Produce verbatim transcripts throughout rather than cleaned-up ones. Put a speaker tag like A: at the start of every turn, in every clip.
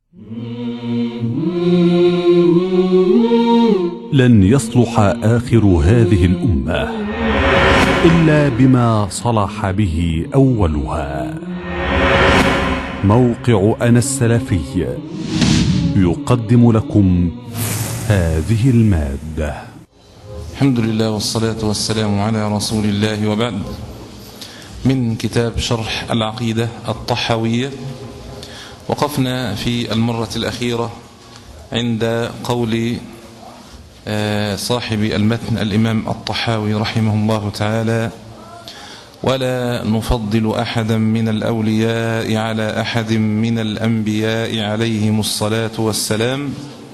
A: لن يصلح آخر هذه الأمة إلا بما صلح به أولها. موقع أنا السلفي يقدم لكم هذه المادة.
B: الحمد لله والصلاة والسلام على رسول الله، وبعد. من كتاب شرح العقيدة الطحاوية، وقفنا في المرة الأخيرة عند قول صاحب المتن الإمام الطحاوي رحمه الله تعالى: ولا نفضل أحدا من الأولياء على أحد من الأنبياء عليهم الصلاة والسلام،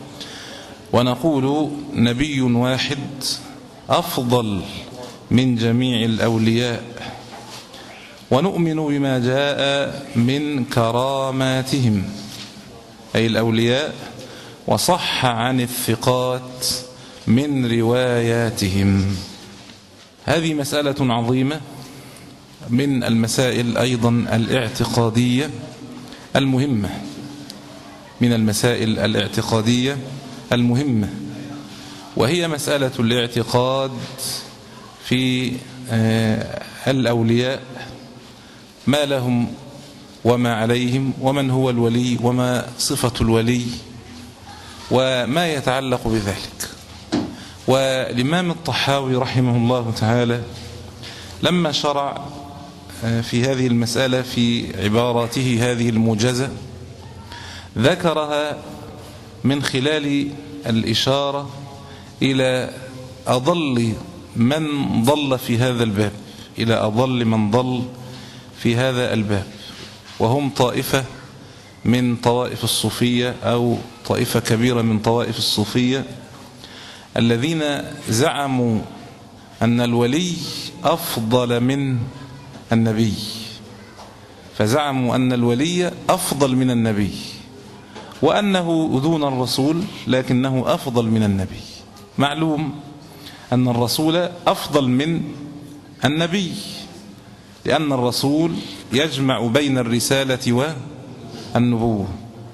B: ونقول نبي واحد أفضل من جميع الأولياء، ونؤمن بما جاء من كراماتهم أي الأولياء، وصح عن الثقات من رواياتهم. هذه مسألة عظيمة من المسائل أيضا الاعتقادية المهمة، من المسائل الاعتقادية المهمة، وهي مسألة الاعتقاد في الأولياء، ما لهم وما عليهم، ومن هو الولي، وما صفة الولي، وما يتعلق بذلك. والإمام الطحاوي رحمه الله تعالى لما شرع في هذه المسألة في عباراته هذه الموجزة، ذكرها من خلال الإشارة إلى أضل من ضل في هذا الباب، إلى أضل من ضل في هذا الباب، وهم طائفة من طوائف الصوفية، أو طائفة كبيرة من طوائف الصوفية، الذين زعموا أن الولي أفضل من النبي، فزعموا أن الولي أفضل من النبي، وأنه دون الرسول لكنه أفضل من النبي. معلوم أن الرسول أفضل من النبي، لأن الرسول يجمع بين الرسالة والنبوة،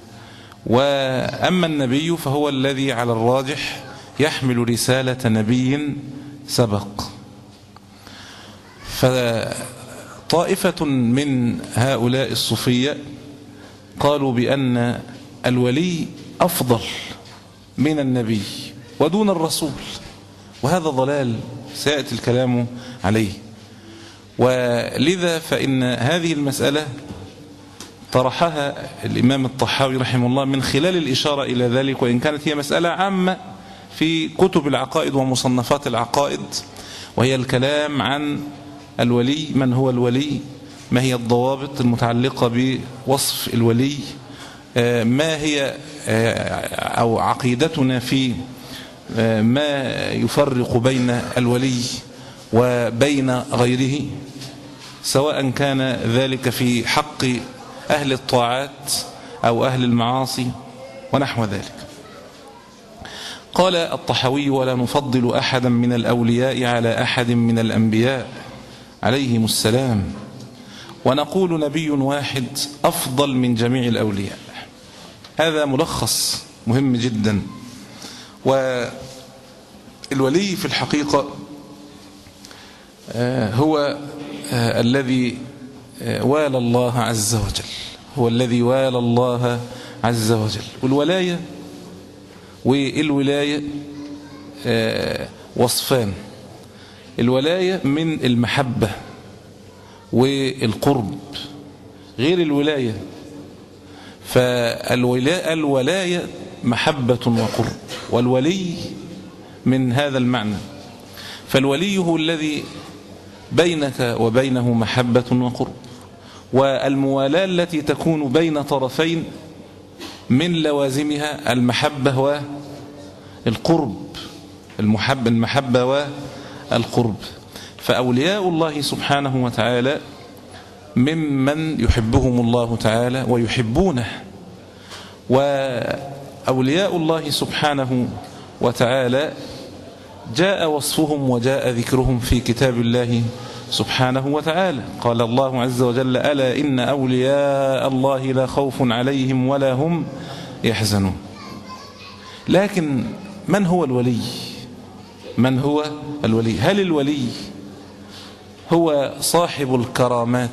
B: وأما النبي فهو الذي على الراجح يحمل رسالة نبي سبق. فطائفة من هؤلاء الصوفية قالوا بأن الولي أفضل من النبي ودون الرسول، وهذا ضلال سيأتي الكلام عليه. ولذا فإن هذه المسألة طرحها الإمام الطحاوي رحمه الله من خلال الإشارة إلى ذلك، وإن كانت هي مسألة عامة في كتب العقائد ومصنفات العقائد، وهي الكلام عن الولي، من هو الولي، ما هي الضوابط المتعلقة بوصف الولي، ما هي أو عقيدتنا في ما يفرق بين الولي وبين غيره، سواء كان ذلك في حق أهل الطاعات أو أهل المعاصي ونحو ذلك. قال الطحاوي: ولا نفضل أحدا من الأولياء على أحد من الأنبياء عليهم السلام، ونقول نبي واحد أفضل من جميع الأولياء. هذا ملخص مهم جدا. والولي في الحقيقة هو الذي والى الله عز وجل، هو الذي والى الله عز وجل. والولاية والولاية وصفان: الولاية من المحبة والقرب، غير الولاية. فالولاية محبة وقرب، والولي من هذا المعنى. فالولي هو الذي بينك وبينه محبة وقرب، والموالاة التي تكون بين طرفين من لوازمها المحبة والقرب، المحبة المحبة والقرب. فأولياء الله سبحانه وتعالى ممن يحبهم الله تعالى ويحبونه، وأولياء الله سبحانه وتعالى جاء وصفهم وجاء ذكرهم في كتاب الله سبحانه وتعالى. قال الله عز وجل: ألا إن أولياء الله لا خوف عليهم ولا هم يحزنون. لكن من هو الولي؟ من هو الولي؟ هل الولي هو صاحب الكرامات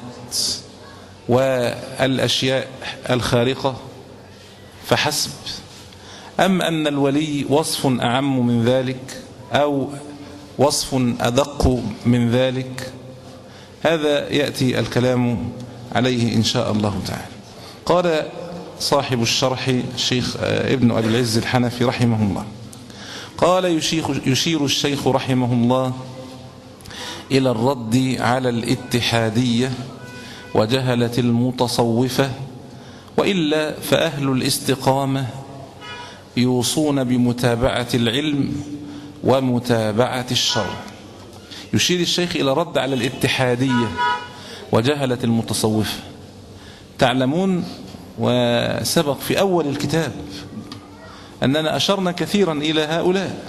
B: والأشياء الخارقة فحسب، أم أن الولي وصف أعم من ذلك أو وصف أدق من ذلك؟ هذا يأتي الكلام عليه إن شاء الله تعالى. قال صاحب الشرح الشيخ ابن أبي العز الحنفي رحمه الله، قال يشير الشيخ رحمه الله إلى الرد على الاتحادية وجهلة المتصوفة، وإلا فأهل الاستقامة يوصون بمتابعة العلم ومتابعة الشرع. يشير الشيخ إلى رد على الاتحادية وجهلة المتصوفة. تعلمون وسبق في أول الكتاب أننا أشرنا كثيرا إلى هؤلاء،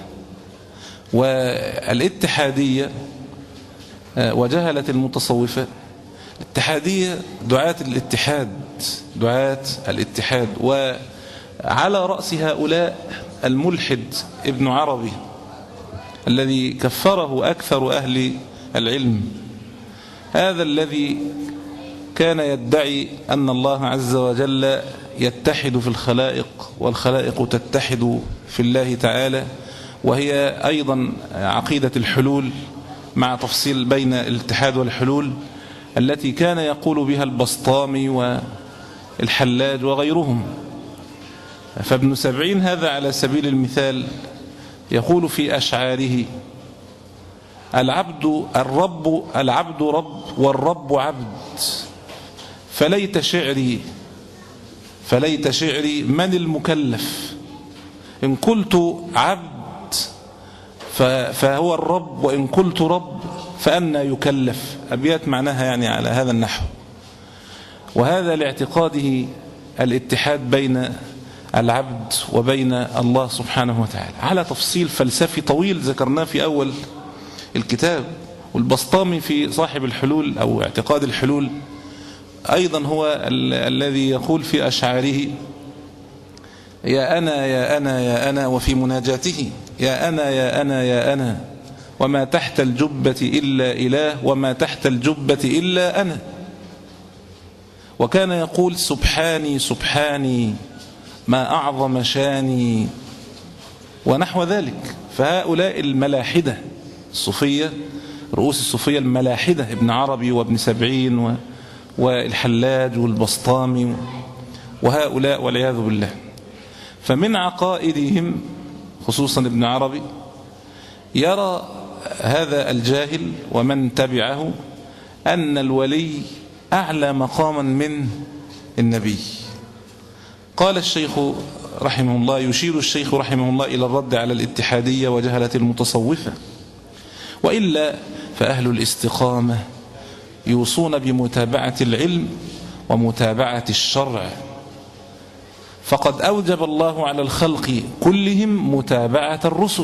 B: والاتحادية وجهلة المتصوفة. الاتحادية دعاة الاتحاد، دعاة الاتحاد، وعلى رأس هؤلاء الملحد ابن عربي الذي كفره أكثر أهل العلم، هذا الذي كان يدعي أن الله عز وجل يتحد في الخلائق والخلائق تتحد في الله تعالى، وهي أيضا عقيدة الحلول مع تفصيل بين الاتحاد والحلول التي كان يقول بها البسطامي والحلاج وغيرهم. فابن سبعين هذا على سبيل المثال يقول في أشعاره: العبد الرب العبد رب والرب عبد، فليت شعري فليت شعري من المكلف، إن قلت عبد فهو الرب، وإن قلت رب فأنا يكلف. أبيات معناها يعني على هذا النحو. وهذا لاعتقاده الاتحاد بين العبد وبين الله سبحانه وتعالى على تفصيل فلسفي طويل ذكرناه في أول الكتاب. والبسطامي في صاحب الحلول أو اعتقاد الحلول أيضا هو ال الذي يقول في أشعاره: يا أنا يا أنا يا أنا، وفي مناجاته: يا أنا يا أنا يا أنا، وما تحت الجبة إلا إله، وما تحت الجبة إلا أنا. وكان يقول: سبحاني سبحاني ما أعظم شاني، ونحو ذلك. فهؤلاء الملاحدة الصوفية، رؤوس الصوفية الملاحدة، ابن عربي وابن سبعين والحلاج والبسطامي وهؤلاء والعياذ بالله، فمن عقائدهم خصوصا ابن عربي يرى هذا الجاهل ومن تبعه أن الولي أعلى مقاما من النبي. قال الشيخ رحمه الله، يشير الشيخ رحمه الله إلى الرد على الاتحادية وجهلة المتصوفة، وإلا فأهل الاستقامة يوصون بمتابعة العلم ومتابعة الشرع، فقد أوجب الله على الخلق كلهم متابعة الرسل.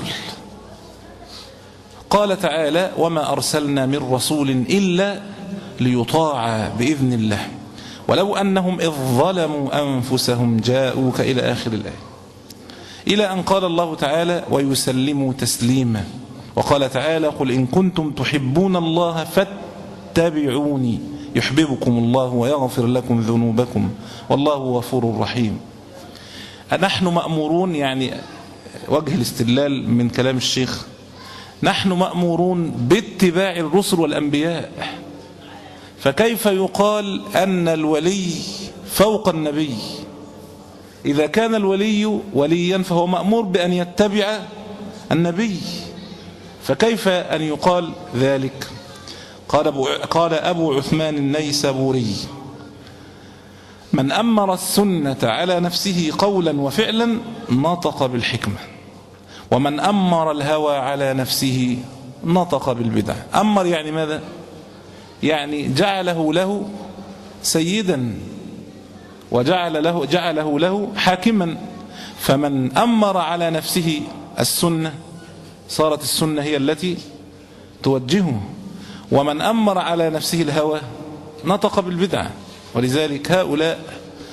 B: قال تعالى: وما أرسلنا من رسول إلا ليطاع بإذن الله ولو أنهم إذ ظلموا أنفسهم جاءوك، إلى آخر الآية، إلى أن قال الله تعالى: ويسلموا تسليما. وقال تعالى: قل إن كنتم تحبون الله فاتبعوني يحببكم الله ويغفر لكم ذنوبكم والله غفور رحيم. نحن مأمورون، يعني وجه الاستدلال من كلام الشيخ، نحن مأمورون باتباع الرسل والأنبياء، فكيف يقال أن الولي فوق النبي؟ إذا كان الولي وليا فهو مأمور بأن يتبع النبي، فكيف أن يقال ذلك؟ قال أبو, قال أبو عثمان النيسابوري: من أمر السنة على نفسه قولا وفعلا نطق بالحكمة، ومن أمر الهوى على نفسه نطق بالبدع. أمر يعني ماذا؟ يعني جعله له سيدا وجعل له جعله له حاكما. فمن أمر على نفسه السنة صارت السنة هي التي توجهه، ومن أمر على نفسه الهوى نطق بالبدعة. ولذلك هؤلاء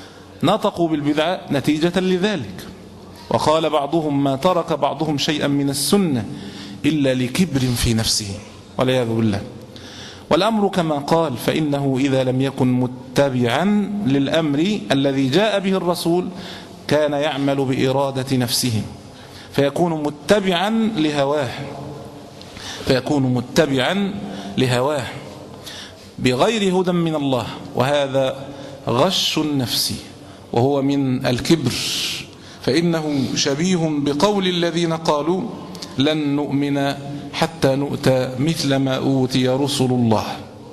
B: نطقوا بالبدعة نتيجة لذلك. وقال بعضهم ما ترك بعضهم شيئا من السنة إلا لكبر في نفسه والعياذ بالله. والأمر كما قال فإنه إذا لم يكن متبعا للأمر الذي جاء به الرسول كان يعمل بإرادة نفسه فيكون متبعا لهواه فيكون متبعا لهواه بغير هدى من الله، وهذا غش النفس وهو من الكبر، فإنه شبيه بقول الذين قالوا لن نؤمن حتى نؤتى مثل ما أوتي رسل الله،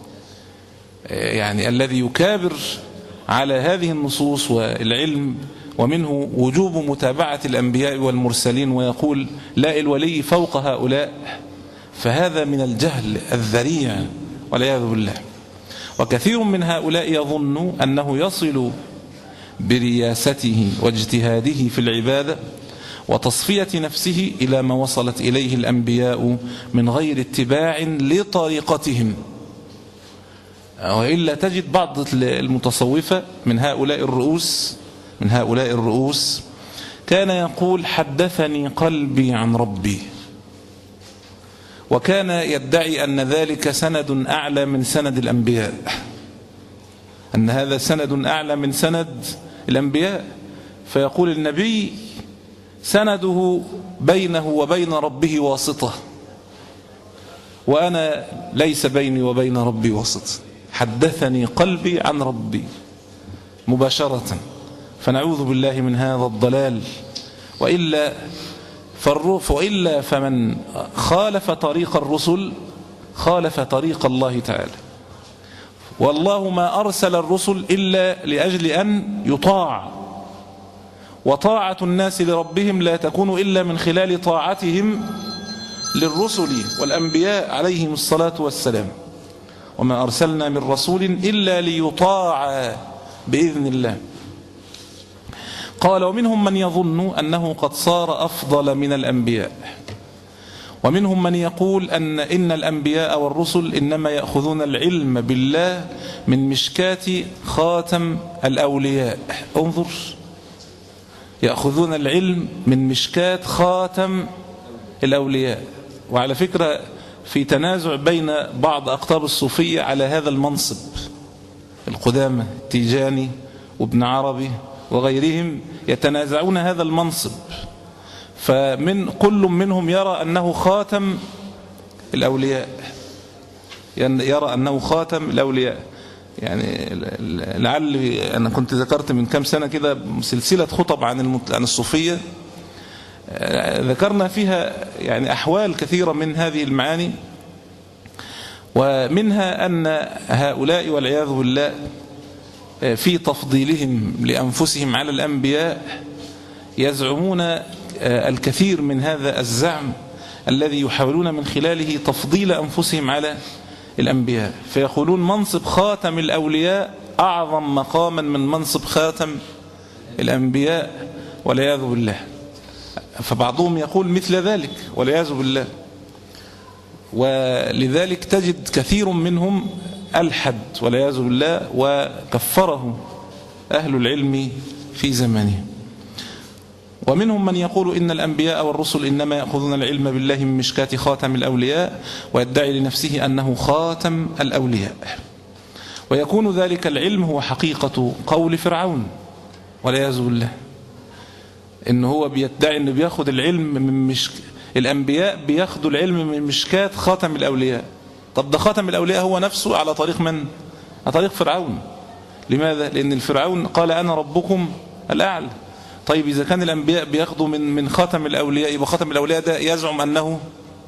B: يعني الذي يكابر على هذه النصوص والعلم، ومنه وجوب متابعة الأنبياء والمرسلين، ويقول لا الولي فوق هؤلاء، فهذا من الجهل الذريع والعياذ بالله. وكثير من هؤلاء يظن أنه يصل برياسته واجتهاده في العبادة وتصفية نفسه إلى ما وصلت إليه الأنبياء من غير اتباع لطريقتهم. وإلا تجد بعض المتصوفة من هؤلاء الرؤوس من هؤلاء الرؤوس كان يقول حدثني قلبي عن ربي، وكان يدعي أن ذلك سند أعلى من سند الأنبياء، أن هذا سند أعلى من سند الأنبياء. فيقول النبي سنده بينه وبين ربه واسطة، وأنا ليس بيني وبين ربي واسطة، حدثني قلبي عن ربي مباشرة. فنعوذ بالله من هذا الضلال. وإلا فالروف وإلا فمن خالف طريق الرسل خالف طريق الله تعالى. والله ما أرسل الرسل إلا لأجل أن يطاع، وطاعة الناس لربهم لا تكون إلا من خلال طاعتهم للرسل والأنبياء عليهم الصلاة والسلام. وما أرسلنا من رسول إلا ليطاع بإذن الله. قال ومنهم من يظن أنه قد صار أفضل من الأنبياء، ومنهم من يقول أن إن الأنبياء والرسل إنما يأخذون العلم بالله من مشكاة خاتم الأولياء. انظر، يأخذون العلم من مشكاة خاتم الأولياء. وعلى فكرة في تنازع بين بعض أقطاب الصوفية على هذا المنصب، القدامى التيجاني وابن عربي وغيرهم يتنازعون هذا المنصب، فمن كل منهم يرى أنه خاتم الأولياء، يرى أنه خاتم الأولياء. يعني لعل أنا كنت ذكرت من كم سنة كده سلسلة خطب عن عن الصوفية، ذكرنا فيها يعني أحوال كثيرة من هذه المعاني، ومنها أن هؤلاء والعياذ بالله في تفضيلهم لأنفسهم على الأنبياء يزعمون الكثير من هذا الزعم الذي يحاولون من خلاله تفضيل أنفسهم على الأنبياء، فيقولون منصب خاتم الأولياء أعظم مقاما من منصب خاتم الأنبياء والعياذ بالله. فبعضهم يقول مثل ذلك والعياذ بالله. ولذلك تجد كثير منهم ألحد والعياذ بالله، وكفره أهل العلم في زمانه. ومنهم من يقول إن الأنبياء والرسل إنما يأخذون العلم بالله من مشكاة خاتم الأولياء، ويدعي لنفسه أنه خاتم الأولياء، ويكون ذلك العلم هو حقيقة قول فرعون والعياذ بالله، إن هو بيدعي أنه بيأخذ العلم من مشك... الأنبياء بيأخذوا العلم من مشكاة خاتم الأولياء. طب ده خاتم الأولياء هو نفسه على طريق من؟ على طريق فرعون. لماذا؟ لأن الفرعون قال أنا ربكم الأعلى. طيب إذا كان الأنبياء بياخدوا من من خاتم الأولياء، يبقى خاتم الأولياء ده يزعم أنه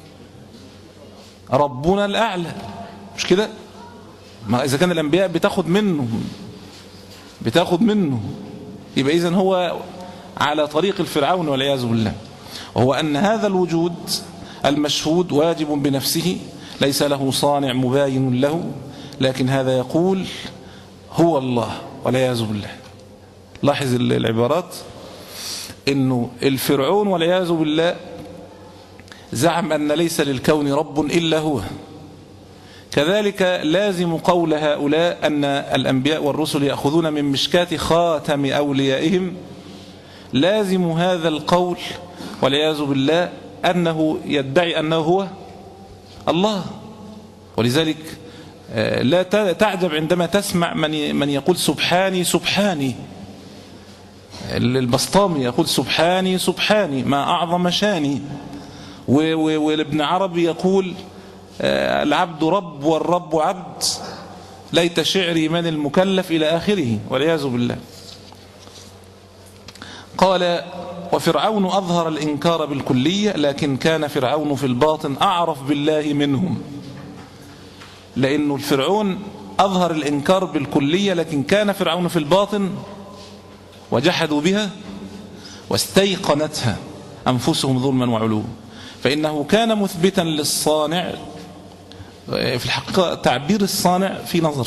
B: ربنا الأعلى، مش كده؟ ما إذا كان الأنبياء بتاخد منه بتاخد منه يبقى إذن هو على طريق الفرعون والعياذ بالله. وهو أن هذا الوجود المشهود واجب بنفسه، ليس له صانع مباين له، لكن هذا يقول هو الله والعياذ بالله. لاحظ العبارات، إنه الفرعون والعياذ بالله زعم أن ليس للكون رب إلا هو، كذلك لازم قول هؤلاء أن الأنبياء والرسل يأخذون من مشكاة خاتم أوليائهم، لازم هذا القول والعياذ بالله أنه يدعي أنه هو الله. ولذلك لا تعجب عندما تسمع من من يقول سبحاني سبحاني. البسطامي يقول سبحاني سبحاني ما أعظم شاني، وابن عربي يقول العبد رب والرب عبد، ليت شعري من المكلف إلى آخره والعياذ بالله. قال وفرعون أظهر الإنكار بالكلية، لكن كان فرعون في الباطن أعرف بالله منهم. لأنه الفرعون أظهر الإنكار بالكلية، لكن كان فرعون في الباطن وجحدوا بها واستيقنتها أنفسهم ظلما وعلوا. فإنه كان مثبتا للصانع. في الحقيقة تعبير الصانع في نظر،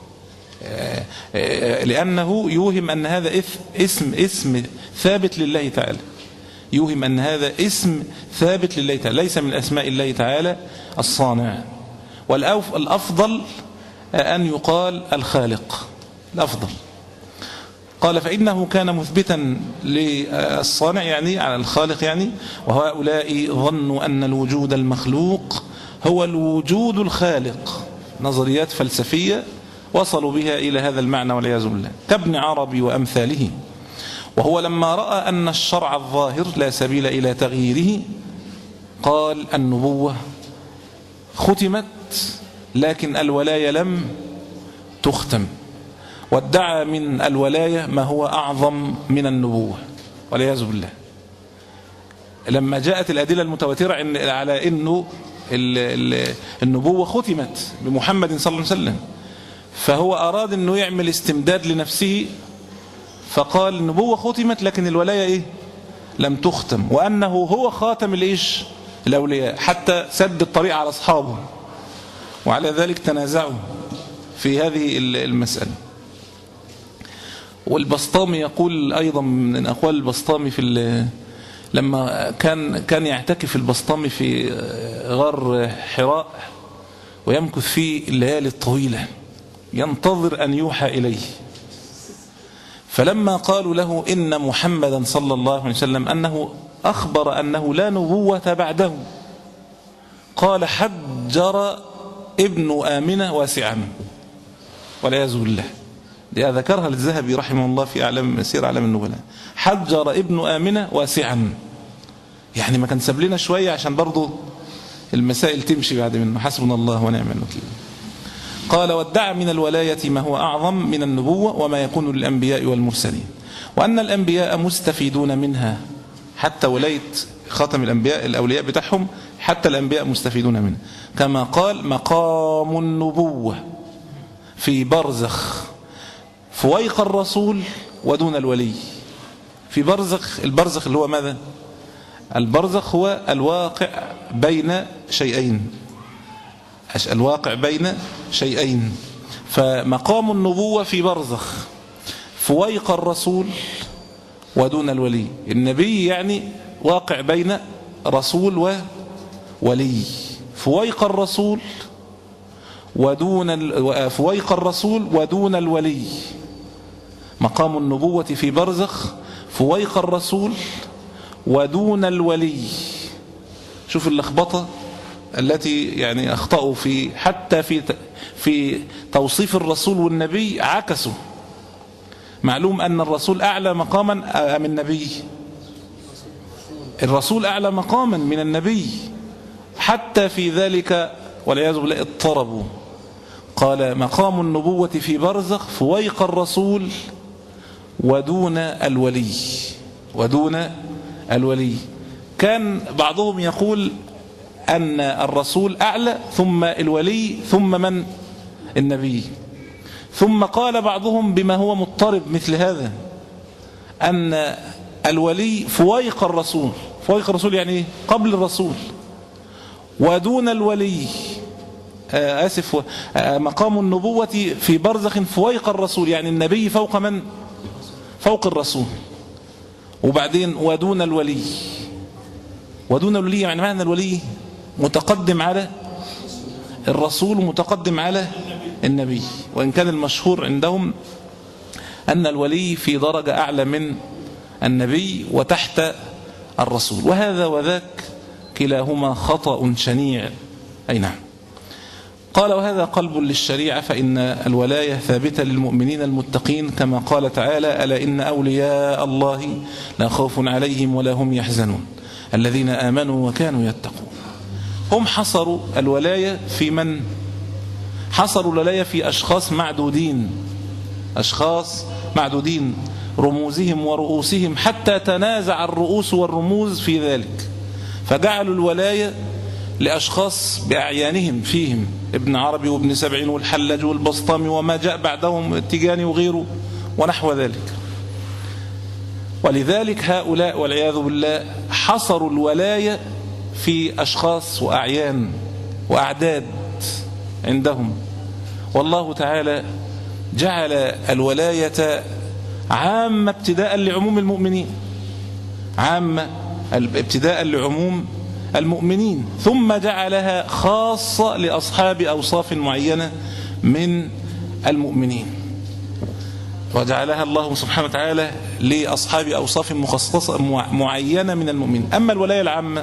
B: لأنه يوهم أن هذا اسم اسم ثابت لله تعالى، يوهم أن هذا اسم ثابت لله تعالى، ليس من أسماء الله تعالى الصانع. والأفضل أن يقال الخالق، الأفضل. قال فإنه كان مثبتا للصانع يعني على الخالق يعني، وهؤلاء ظنوا أن الوجود المخلوق هو الوجود الخالق. نظريات فلسفية وصلوا بها إلى هذا المعنى والعياذ بالله، كابن عربي وأمثاله. وهو لما رأى أن الشرع الظاهر لا سبيل إلى تغييره قال النبوة ختمت لكن الولاية لم تختم، وادعى من الولاية ما هو أعظم من النبوة والعياذ بالله. لما جاءت الأدلة المتواترة على أنه النبوة ختمت بمحمد صلى الله عليه وسلم، فهو أراد أنه يعمل استمداد لنفسه، فقال النبوة ختمت لكن الولاية إيه؟ لم تختم، وأنه هو خاتم الإيش؟ الأولياء، حتى سد الطريق على أصحابه. وعلى ذلك تنازعوا في هذه المسألة. والبسطامي يقول أيضا من أقوال البسطامي في لما كان كان يعتكف البسطامي في غار حراء ويمكث فيه الليالي الطويلة ينتظر أن يوحى إليه، فلما قالوا له إن محمدا صلى الله عليه وسلم أنه أخبر أنه لا نبوة بعده، قال حجر ابن آمنة واسعا والعياذ بالله. دي ذكرها الذهبي رحمه الله في أعلام سير أعلام النبلاء، حجر ابن آمنة واسعا، يعني ما كان ساب لنا شوية عشان برضو المسائل تمشي بعد منه. حسبنا الله ونعم الوكيل. قال وادعى من الولاية ما هو أعظم من النبوة وما يكون للأنبياء والمرسلين، وأن الأنبياء مستفيدون منها، حتى ولاية خاتم الأنبياء الأولياء بتاعهم حتى الأنبياء مستفيدون منها، كما قال مقام النبوة في برزخ فويق الرسول ودون الولي. في برزخ، البرزخ اللي هو ماذا؟ البرزخ هو الواقع بين شيئين، الواقع بين شيئين. فمقام النبوة في برزخ فويق الرسول ودون الولي. النبي يعني واقع بين رسول وولي، فويق الرسول ودون فويق الرسول ودون الولي. مقام النبوة في برزخ فويق الرسول ودون الولي. شوف اللخبطة التي يعني أخطأوا في حتى في في توصيف الرسول والنبي، عكسوا. معلوم أن الرسول أعلى مقاما من النبي، الرسول أعلى مقاما من النبي، حتى في ذلك والعياذ بالله اضطربوا. قال مقام النبوة في برزخ فويق الرسول ودون الولي، ودون الولي. كان بعضهم يقول أن الرسول أعلى ثم الولي ثم من؟ النبي. ثم قال بعضهم بما هو مضطرب مثل هذا، أن الولي فويق الرسول، فويق الرسول يعني قبل الرسول، ودون الولي آسف مقام النبوة في برزخ فويق الرسول، يعني النبي فوق من؟ فوق الرسول. وبعدين ودون الولي، ودون الولي يعني معنى الولي متقدم على الرسول متقدم على النبي، وإن كان المشهور عندهم أن الولي في درجة أعلى من النبي وتحت الرسول، وهذا وذاك كلاهما خطأ شنيع. أي نعم. قال وهذا قلب للشريعة، فإن الولاية ثابتة للمؤمنين المتقين كما قال تعالى: ألا إن أولياء الله لا خوف عليهم ولا هم يحزنون الذين آمنوا وكانوا يتقون. هم حصروا الولاية في من؟ حصروا الولاية في أشخاص معدودين، أشخاص معدودين رموزهم ورؤوسهم حتى تنازع الرؤوس والرموز في ذلك، فجعلوا الولاية لأشخاص بأعيانهم فيهم ابن عربي وابن سبعين والحلاج والبسطامي وما جاء بعدهم التجاني وغيره ونحو ذلك. ولذلك هؤلاء والعياذ بالله حصروا الولاية في أشخاص وأعيان وأعداد عندهم، والله تعالى جعل الولاية عامة ابتداء لعموم المؤمنين، عامة ابتداء لعموم المؤمنين، ثم جعلها خاصة لأصحاب أوصاف معينة من المؤمنين، وجعلها الله سبحانه وتعالى لأصحاب أوصاف مخصصة معينة من المؤمنين. أما الولاية العامة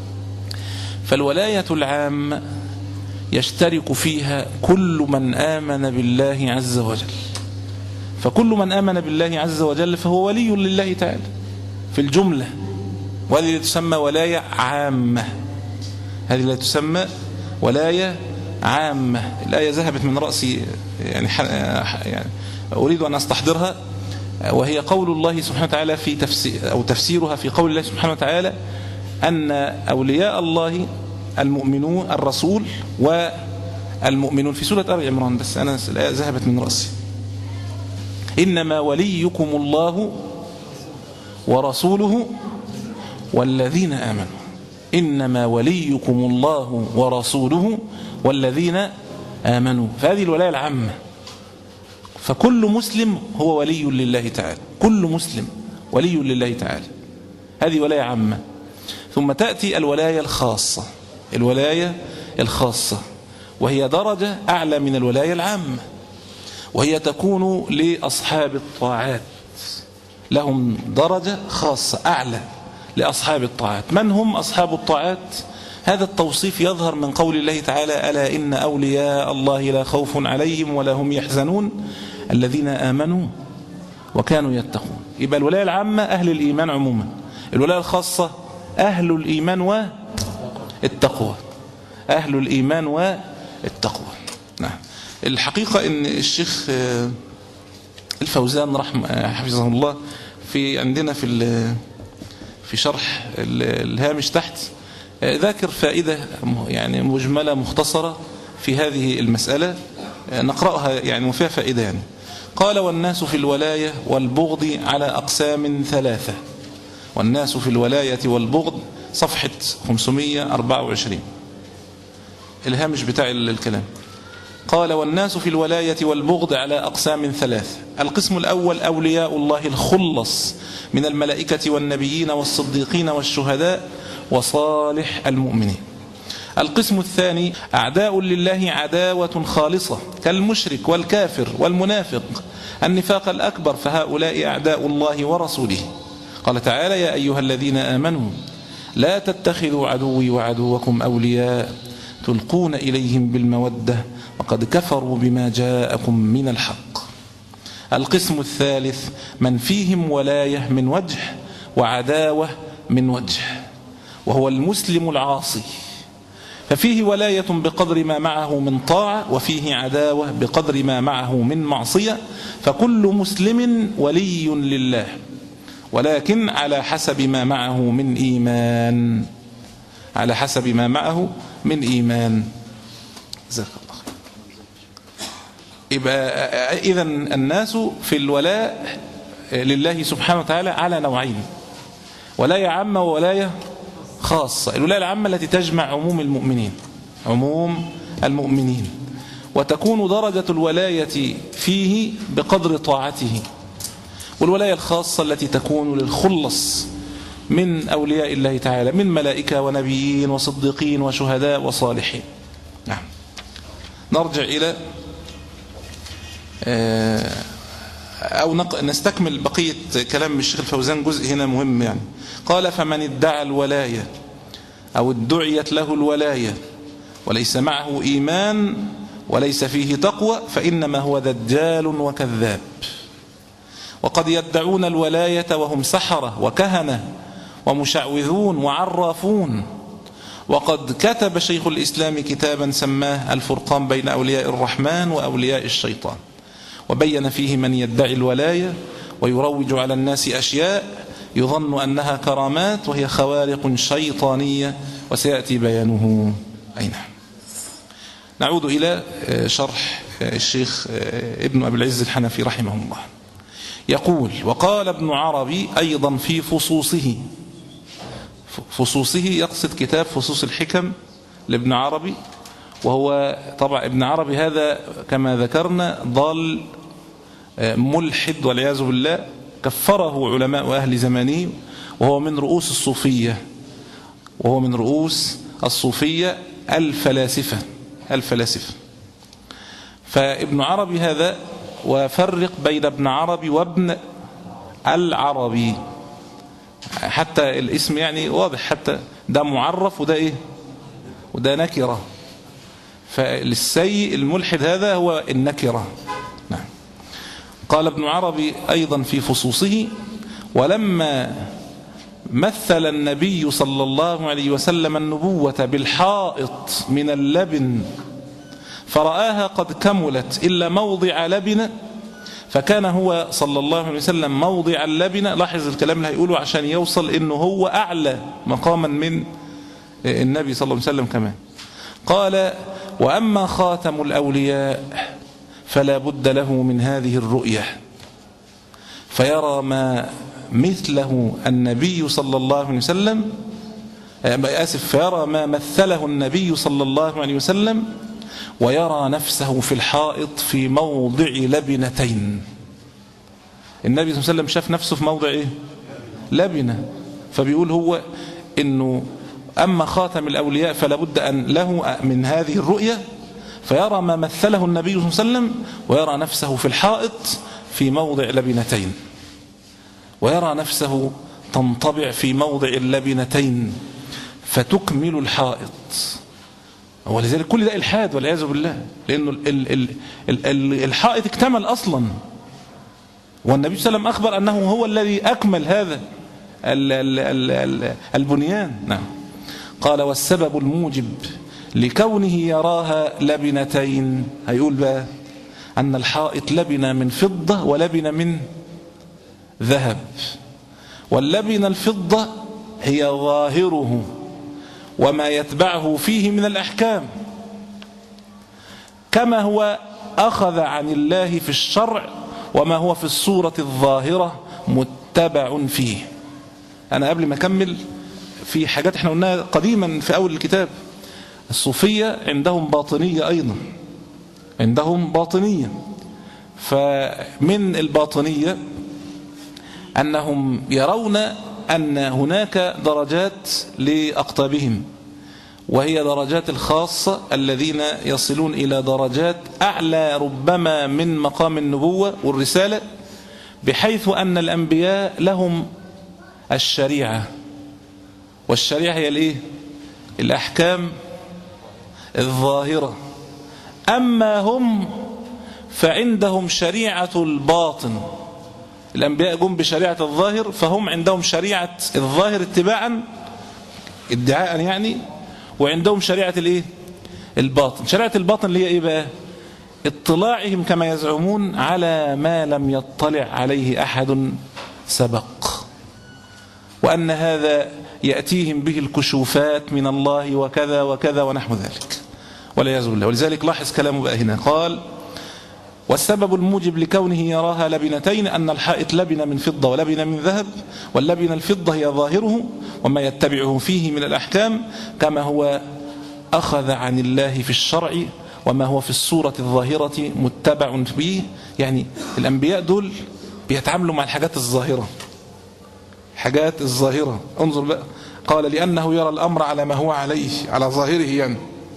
B: فالولاية العامة يشترك فيها كل من آمن بالله عز وجل، فكل من آمن بالله عز وجل فهو ولي لله تعالى في الجملة، وهذه تسمى ولاية عامة، هذه لا تسمى ولاية عامة. الآية ذهبت من رأسي يعني, يعني أريد أن أستحضرها، وهي قول الله سبحانه وتعالى في تفسير أو تفسيرها في قول الله سبحانه وتعالى أن أولياء الله المؤمنون الرسول والمؤمنون في سورة آل عمران، بس أنا الآية ذهبت من رأسي. إنما وليكم الله ورسوله والذين آمنوا، إنما وليكم الله ورسوله والذين آمنوا، فهذه الولاية العامة، فكل مسلم هو ولي لله تعالى، كل مسلم ولي لله تعالى، هذه ولاية عامة. ثم تأتي الولاية الخاصة، الولاية الخاصة وهي درجة أعلى من الولاية العامة، وهي تكون لأصحاب الطاعات، لهم درجة خاصة أعلى لأصحاب الطاعات. من هم أصحاب الطاعات؟ هذا التوصيف يظهر من قول الله تعالى: ألا إن أولياء الله لا خوف عليهم ولا هم يحزنون الذين آمنوا وكانوا يتقون. يبقى الولاية العامة أهل الإيمان عموما، الولاية الخاصة أهل الإيمان والتقوى، أهل الإيمان والتقوى. نعم. الحقيقة إن الشيخ الفوزان رحمه حفظه الله في عندنا في في شرح الهامش تحت ذاكر فائدة يعني مجملة مختصرة في هذه المسألة نقرأها يعني وفيها فائدة. يعني قال: والناس في الولاية والبغض على أقسام ثلاثة. والناس في الولاية والبغض، صفحة خمسمائة وأربعة وعشرين، الهامش بتاع الكلام. قال: والناس في الولاية والبغض على أقسام ثلاثة. القسم الأول أولياء الله الخلص من الملائكة والنبيين والصديقين والشهداء وصالح المؤمنين. القسم الثاني أعداء لله عداوة خالصة كالمشرك والكافر والمنافق النفاق الأكبر، فهؤلاء أعداء الله ورسوله. قال تعالى: يا أيها الذين آمنوا لا تتخذوا عدوي وعدوكم أولياء تلقون إليهم بالمودة وقد كفروا بما جاءكم من الحق. القسم الثالث من فيهم ولاية من وجه وعداوة من وجه، وهو المسلم العاصي، ففيه ولاية بقدر ما معه من طاعة، وفيه عداوة بقدر ما معه من معصية، فكل مسلم ولي لله، ولكن على حسب ما معه من إيمان، على حسب ما معه من إيمان. جزاك الله خير. يبقى إذن الناس في الولاء لله سبحانه وتعالى على نوعين: ولاية عامة وولاية خاصة. الولاية العامة التي تجمع عموم المؤمنين، عموم المؤمنين، وتكون درجة الولاية فيه بقدر طاعته. والولاية الخاصة التي تكون للخلص من أولياء الله تعالى من ملائكة ونبيين وصديقين وشهداء وصالحين. نعم. نرجع إلى أو نستكمل بقية كلام الشيخ الفوزان، جزء هنا مهم يعني. قال: فمن ادعى الولاية أو ادعيت له الولاية وليس معه إيمان وليس فيه تقوى فإنما هو دجال وكذاب. وقد يدعون الولاية وهم سحرة وكهنة ومشعوذون وعرافون. وقد كتب شيخ الإسلام كتابا سماه الفرقان بين أولياء الرحمن وأولياء الشيطان، وبين فيه من يدعي الولاية ويروج على الناس أشياء يظن أنها كرامات وهي خوارق شيطانية، وسيأتي بيانه. أي نعم. نعود إلى شرح الشيخ ابن أبي العز الحنفي رحمه الله. يقول: وقال ابن عربي أيضا في فصوصه، فصوصه يقصد كتاب فصوص الحكم لابن عربي، وهو طبعا ابن عربي هذا كما ذكرنا ضال ملحد والعياذ بالله، كفره علماء أهل زمانه، وهو من رؤوس الصوفية وهو من رؤوس الصوفية الفلاسفة الفلاسفة فابن عربي هذا، وفرق بين ابن عربي وابن العربي، حتى الاسم يعني واضح، حتى ده معرف وده ايه وده نكرة، فالسيء الملحد هذا هو النكرة. نعم. قال ابن عربي أيضا في فصوصه: ولما مثل النبي صلى الله عليه وسلم النبوة بالحائط من اللبن فرآها قد كملت إلا موضع لبنة، فكان هو صلى الله عليه وسلم موضع اللبنة. لاحظ الكلام اللي هيقوله عشان يوصل إنه هو أعلى مقاما من النبي صلى الله عليه وسلم كمان. قال: وأما خاتم الأولياء فلا بد له من هذه الرؤية، فيرى ما مثله النبي صلى الله عليه وسلم آسف فيرى ما مثله النبي صلى الله عليه وسلم ويرى نفسه في الحائط في موضع لبنتين. النبي صلى الله عليه وسلم شاف نفسه في موضع ايه؟ لبنة. فبيقول هو انه اما خاتم الاولياء فلا بد ان له من هذه الرؤية، فيرى ما مثله النبي صلى الله عليه وسلم ويرى نفسه في الحائط في موضع لبنتين، ويرى نفسه تنطبع في موضع اللبنتين فتكمل الحائط. ولذلك كل ده إلحاد والعياذ بالله، لأنه ال ال ال ال ال الحائط اكتمل أصلا، والنبي صلى الله عليه وسلم أخبر أنه هو الذي أكمل هذا ال ال ال ال البنيان. نعم. قال: والسبب الموجب لكونه يراها لبنتين، هيقول بقى أن الحائط لبنة من فضة ولبنة من ذهب، واللبنة الفضة هي ظاهره وما يتبعه فيه من الأحكام، كما هو أخذ عن الله في الشرع وما هو في الصورة الظاهرة متبع فيه. أنا قبل ما أكمل في حاجات احنا قلناها قديما في أول الكتاب، الصوفية عندهم باطنية أيضا، عندهم باطنية. فمن الباطنية أنهم يرون أن هناك درجات لأقطابهم، وهي درجات الخاصة الذين يصلون إلى درجات أعلى ربما من مقام النبوة والرسالة، بحيث أن الأنبياء لهم الشريعة، والشريعة هي الإيه؟ الأحكام الظاهرة. أما هم فعندهم شريعة الباطن. الأنبياء جم بشريعة الظاهر، فهم عندهم شريعة الظاهر اتباعا ادعاء يعني، وعندهم شريعة الايه؟ الباطن. شريعة الباطن اللي هي ايه بقى؟ اطلاعهم كما يزعمون على ما لم يطلع عليه أحد سبق، وأن هذا يأتيهم به الكشوفات من الله وكذا وكذا ونحو ذلك والعياذ بالله. ولذلك لاحظ كلامه بقى هنا، قال: والسبب الموجب لكونه يراها لبنتين أن الحائط لبنة من فضة ولبنة من ذهب، واللبنة الفضة هي ظاهره وما يتبعه فيه من الأحكام، كما هو أخذ عن الله في الشرع وما هو في الصورة الظاهرة متبع به. يعني الأنبياء دول بيتعاملوا مع الحاجات الظاهرة، حاجات الظاهرة. انظر بقى، قال: لأنه يرى الأمر على ما هو عليه، على ظاهره يعني.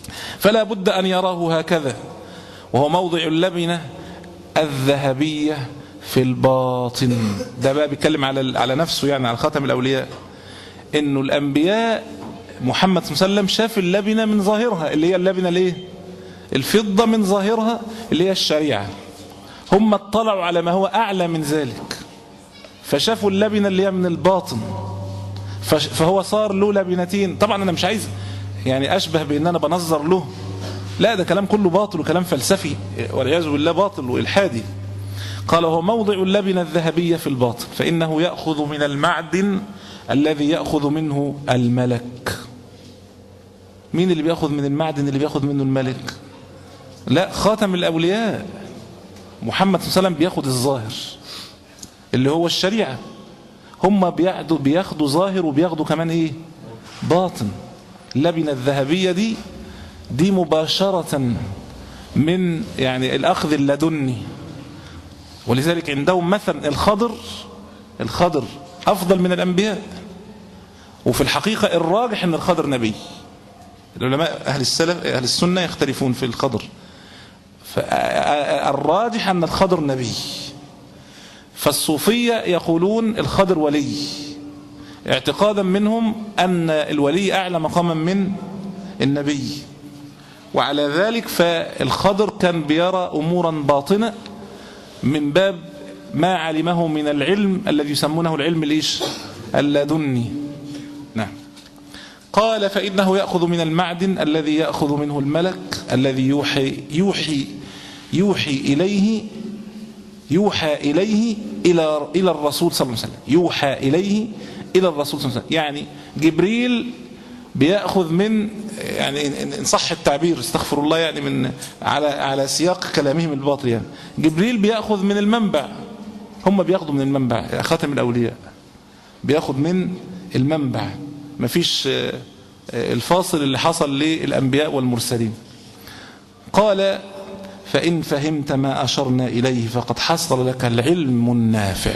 B: فلا بد أن يراه هكذا، وهو موضع اللبنة الذهبية في الباطن. ده بقى بيتكلم على على نفسه، يعني على خاتم الأولياء، إنه الأنبياء محمد صلى الله عليه وسلم شاف اللبنة من ظاهرها اللي هي اللبنة ليه؟ الفضة من ظاهرها اللي هي الشريعة. هم اطلعوا على ما هو أعلى من ذلك، فشافوا اللبنة اللي هي من الباطن، فهو صار له لبنتين. طبعا أنا مش عايز يعني أشبه بأن أنا بنظر له، لا، ده كلام كله باطل وكلام فلسفي والعياذ بالله، باطل وإلحادي. قال هو موضع اللبنة الذهبية في الباطن، فإنه يأخذ من المعدن الذي يأخذ منه الملك. مين اللي بيأخذ من المعدن اللي بيأخذ منه الملك؟ لا، خاتم الأولياء محمد صلى الله عليه وسلم بيأخذ الظاهر اللي هو الشريعة، هم بياخدوا بياخدوا ظاهر وبياخدوا كمان ايه؟ باطن. اللبنة الذهبية دي دي مباشرة من يعني الأخذ اللدني. ولذلك عندهم مثلا الخضر الخضر أفضل من الأنبياء، وفي الحقيقة الراجح أن الخضر نبي. العلماء أهل السلف أهل السنة يختلفون في الخضر، فالراجح أن الخضر نبي. فالصوفية يقولون الخضر ولي، اعتقادا منهم أن الولي أعلى مقاما من النبي. وعلى ذلك فالخضر كان بيرى أمورا باطنة من باب ما علمه من العلم الذي يسمونه العلم الإيش؟ اللدني. نعم. قال فإنه يأخذ من المعدن الذي يأخذ منه الملك الذي يوحي يوحي يوحي إليه يوحى إليه إلى إلى الرسول صلى الله عليه وسلم يوحى إليه إلى الرسول صلى الله عليه وسلم. يعني جبريل بيأخذ من، يعني إن صح التعبير استغفر الله، يعني من على على سياق كلامهم الباطل، يعني جبريل بيأخذ من المنبع، هم بيأخذوا من المنبع. خاتم الأولياء بيأخذ من المنبع، مفيش الفاصل اللي حصل للأنبياء والمرسلين. قال فإن فهمت ما أشرنا إليه فقد حصل لك العلم النافع.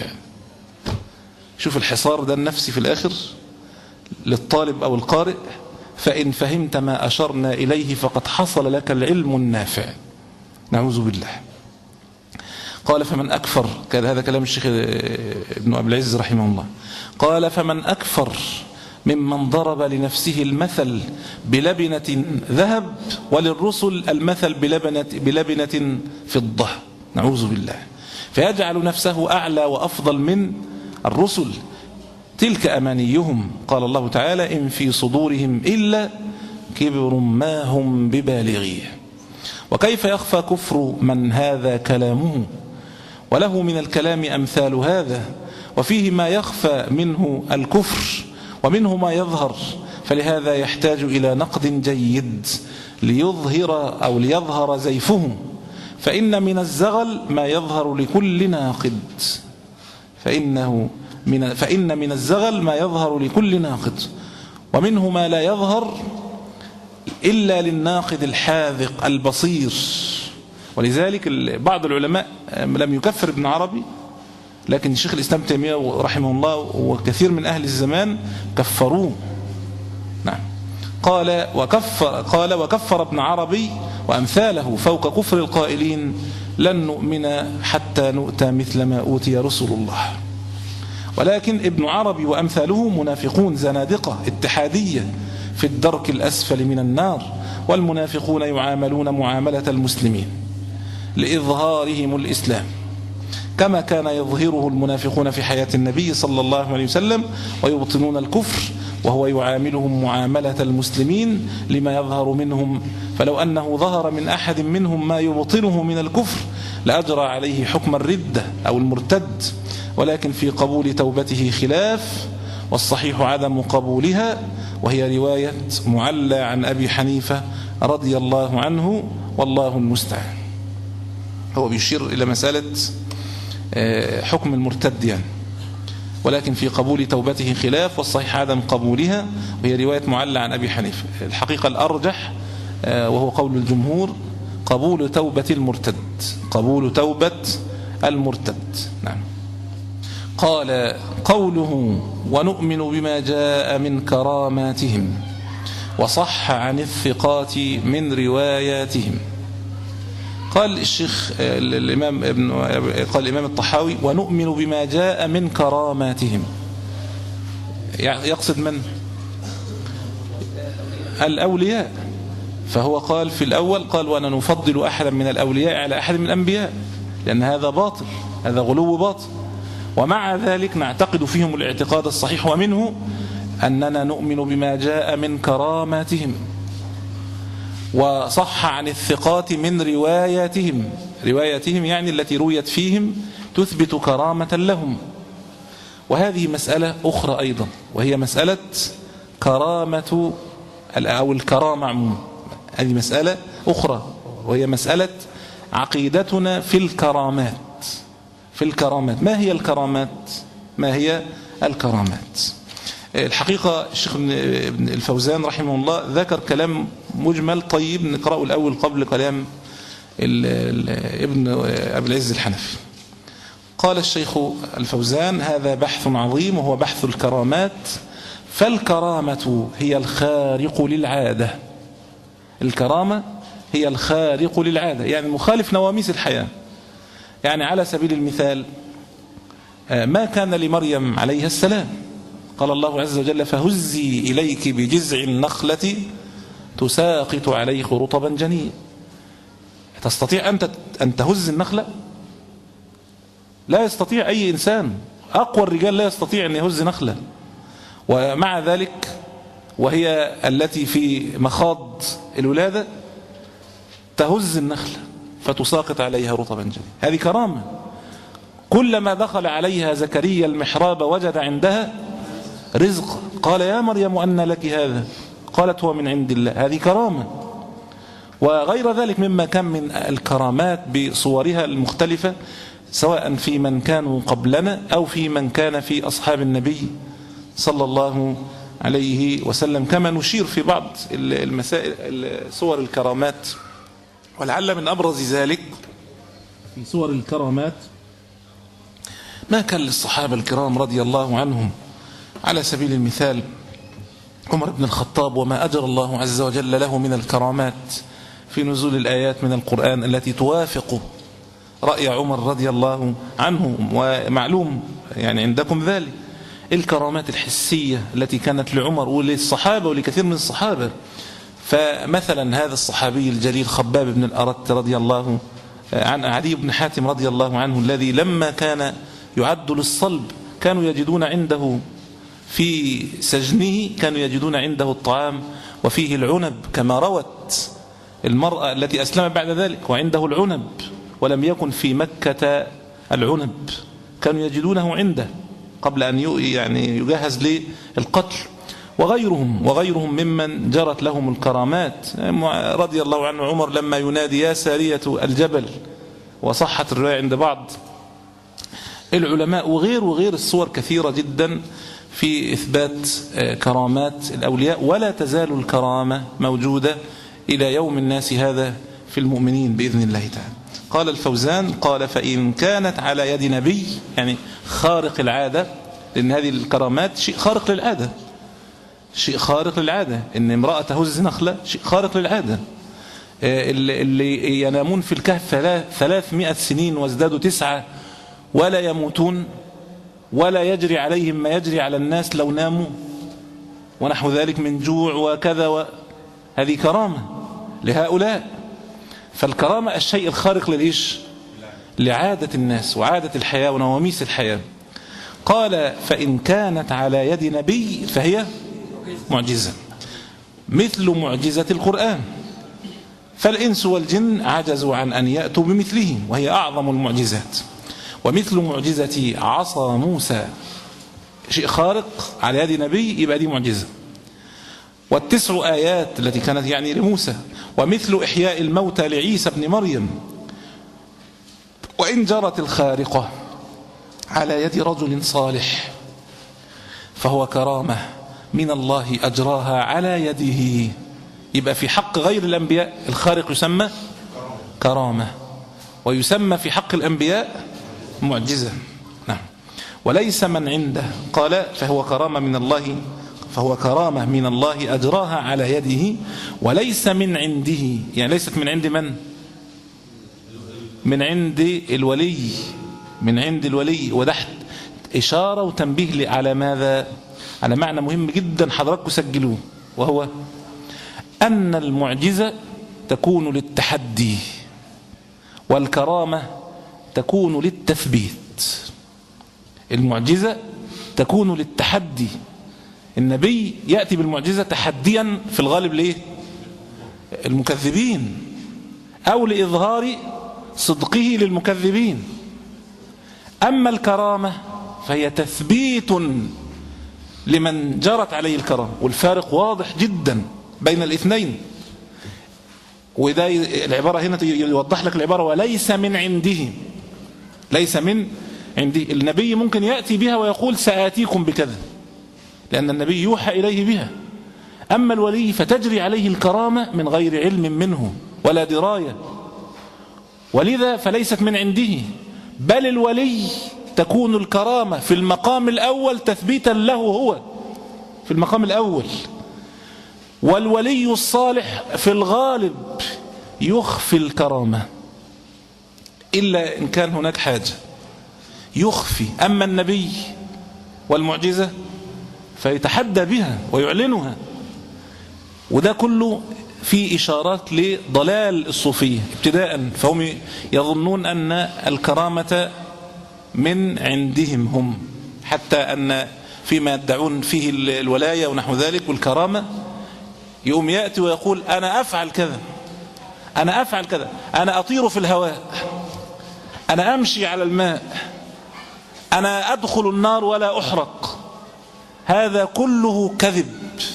B: شوف الحصار ده النفسي في الآخر للطالب أو القارئ، فإن فهمت ما أشرنا إليه فقد حصل لك العلم النافع. نعوذ بالله. قال فمن أكفر، كان هذا كلام الشيخ ابن أبي العز رحمه الله. قال فمن أكفر ممن ضرب لنفسه المثل بلبنة ذهب وللرسل المثل بلبنة, بلبنة فضة، نعوذ بالله، فيجعل نفسه أعلى وأفضل من الرسل. تلك أمانيهم. قال الله تعالى إن في صدورهم إلا كبر ما هم ببالغيه. وكيف يخفى كفر من هذا كلامه وله من الكلام أمثال هذا، وفيه ما يخفى منه الكفر ومنه ما يظهر، فلهذا يحتاج إلى نقد جيد ليظهر أو ليظهر زيفه. فإن من الزغل ما يظهر لكل ناقد فإنه من فإن من الزغل ما يظهر لكل ناقد، ومنه ما لا يظهر إلا للناقد الحاذق البصير. ولذلك بعض العلماء لم يكفر ابن عربي، لكن الشيخ الإسلام تيمية رحمه الله وكثير من أهل الزمان كفروه. نعم. قال وكفر قال وكفر ابن عربي وأمثاله فوق كفر القائلين لن نؤمن حتى نؤتى مثل ما أوتي رسول الله. ولكن ابن عربي وأمثاله منافقون زنادقة اتحادية في الدرك الأسفل من النار، والمنافقون يعاملون معاملة المسلمين لإظهارهم الإسلام كما كان يظهره المنافقون في حياة النبي صلى الله عليه وسلم، ويبطنون الكفر وهو يعاملهم معاملة المسلمين لما يظهر منهم. فلو أنه ظهر من أحد منهم ما يبطنه من الكفر لأجرى عليه حكم الردة أو المرتد، ولكن في قبول توبته خلاف، والصحيح عدم قبولها، وهي رواية معلى عن أبي حنيفة رضي الله عنه والله المستعان. هو بيشير إلى مسألة حكم المرتد يعني، ولكن في قبول توبته خلاف، والصحيح عدم قبولها، وهي رواية معلى عن أبي حنيفة. الحقيقة الأرجح وهو قول الجمهور قبول توبة المرتد قبول توبة المرتد. نعم. قال قوله ونؤمن بما جاء من كراماتهم وصح عن الثقات من رواياتهم. قال الشيخ الإمام ابن قال الإمام الطحاوي: ونؤمن بما جاء من كراماتهم. يقصد من؟ الأولياء. فهو قال في الأول قال: وأنا نفضل أحدا من الأولياء على أحد من الأنبياء، لأن هذا باطل، هذا غلو باطل. ومع ذلك نعتقد فيهم الاعتقاد الصحيح، ومنه أننا نؤمن بما جاء من كراماتهم. وصح عن الثقات من رواياتهم، رواياتهم يعني التي رويت فيهم تثبت كرامة لهم. وهذه مسألة أخرى أيضا، وهي مسألة كرامة أو الكرامة عموما. هذه مسألة أخرى، وهي مسألة عقيدتنا في الكرامات. في الكرامات، ما هي الكرامات؟ ما هي الكرامات؟ الحقيقة الشيخ ابن الفوزان رحمه الله ذكر كلام مجمل طيب، نقرأه الأول قبل كلام ابن أبي العز الحنفي. قال الشيخ الفوزان: هذا بحث عظيم، وهو بحث الكرامات. فالكرامة هي الخارق للعادة. الكرامة هي الخارق للعادة، يعني مخالف نواميس الحياة. يعني على سبيل المثال، ما كان لمريم عليها السلام، قال الله عز وجل: فهزي إليك بجذع النخلة تساقط عليك رطبا جنيا. تستطيع أنت أن تهز النخلة؟ لا يستطيع أي إنسان، أقوى الرجال لا يستطيع أن يهز نخلة. ومع ذلك وهي التي في مخاض الولادة تهز النخلة فتساقط عليها رطبا جنيا. هذه كرامة. كلما دخل عليها زكريا المحراب وجد عندها رزق، قال: يا مريم أن لك هذا؟ قالت: هو من عند الله. هذه كرامة. وغير ذلك مما كان من الكرامات بصورها المختلفة، سواء في من كانوا قبلنا أو في من كان في أصحاب النبي صلى الله عليه وسلم، كما نشير في بعض المسائل صور الكرامات. ولعل من أبرز ذلك في صور الكرامات ما كان للصحابة الكرام رضي الله عنهم. على سبيل المثال عمر بن الخطاب، وما أجر الله عز وجل له من الكرامات في نزول الآيات من القرآن التي توافق رأي عمر رضي الله عنه. ومعلوم يعني عندكم ذلك الكرامات الحسية التي كانت لعمر وللصحابة ولكثير من الصحابة. فمثلا هذا الصحابي الجليل خباب بن الأرت رضي الله عن عدي بن حاتم رضي الله عنه، الذي لما كان يعد للصلب كانوا يجدون عنده في سجنه كانوا يجدون عنده الطعام وفيه العنب، كما روت المرأة التي أسلمت بعد ذلك وعنده العنب، ولم يكن في مكة العنب، كانوا يجدونه عنده قبل أن يعني يجهز للقتل. وغيرهم وغيرهم ممن جرت لهم الكرامات. رضي الله عنه عمر لما ينادي: يا سارية الجبل، وصحت الرواية عند بعض العلماء. وغير وغير الصور كثيرة جدا في إثبات كرامات الأولياء. ولا تزال الكرامة موجودة إلى يوم الناس هذا في المؤمنين بإذن الله تعالى. قال الفوزان: قال: فإن كانت على يد نبي، يعني خارق العادة، لأن هذه الكرامات شيء خارق للعادة، شيء خارق للعادة. إن امرأة تهز نخلة شيء خارق للعادة. اللي ينامون في الكهف ثلاثمائة سنين وازدادوا تسعة ولا يموتون ولا يجري عليهم ما يجري على الناس لو ناموا، ونحو ذلك من جوع وكذا و... هذه كرامة لهؤلاء. فالكرامة الشيء الخارق للإيش؟ لعادة الناس وعادة الحياة ونواميس الحياة. قال: فإن كانت على يد نبي فهي معجزة مثل معجزة القرآن، فالإنس والجن عجزوا عن أن يأتوا بمثله، وهي أعظم المعجزات. ومثل معجزة عصا موسى، شيء خارق على يد نبي، يبقى دي معجزة. والتسع آيات التي كانت يعني لموسى. ومثل إحياء الموتى لعيسى بن مريم. وإن جرت الخارقة على يد رجل صالح فهو كرامة من الله أجراها على يده. يبقى في حق غير الأنبياء الخارق يسمى كرامة، ويسمى في حق الأنبياء معجزة. نعم. وليس من عنده، قال: فهو كرامة من الله فهو كرامة من الله أجراها على يده وليس من عنده، يعني ليست من عند من؟ من عند الولي، من عند الولي. وده إشارة وتنبيه على ماذا؟ على معنى مهم جدا حضراتكم سجلوه، وهو أن المعجزة تكون للتحدي والكرامة تكون للتثبيت. المعجزة تكون للتحدي، النبي يأتي بالمعجزة تحديا في الغالب ليه؟ المكذبين، أو لإظهار صدقه للمكذبين. أما الكرامة فهي تثبيت لمن جرت عليه الكرامة، والفارق واضح جدا بين الاثنين. وده العبارة هنا يوضح لك العبارة وليس من عنده، ليس من عنده. النبي ممكن يأتي بها ويقول سآتيكم بكذا، لأن النبي يوحى إليه بها. أما الولي فتجري عليه الكرامة من غير علم منه ولا دراية، ولذا فليست من عنده، بل الولي تكون الكرامة في المقام الأول تثبيتا له هو في المقام الأول. والولي الصالح في الغالب يخفي الكرامة إلا إن كان هناك حاجة يخفي. أما النبي والمعجزة فيتحدى بها ويعلنها. وده كله في إشارات لضلال الصوفية ابتداء، فهم يظنون أن الكرامة من عندهم هم، حتى أن فيما يدعون فيه الولاية ونحو ذلك والكرامة يوم يأتي ويقول أنا أفعل كذا، أنا أفعل كذا، أنا أطير في الهواء، أنا أمشي على الماء، أنا أدخل النار ولا أحرق. هذا كله كذب،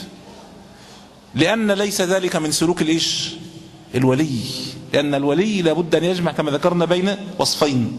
B: لأن ليس ذلك من سلوك الإيش؟ الولي. لأن الولي لابد أن يجمع كما ذكرنا بين وصفين،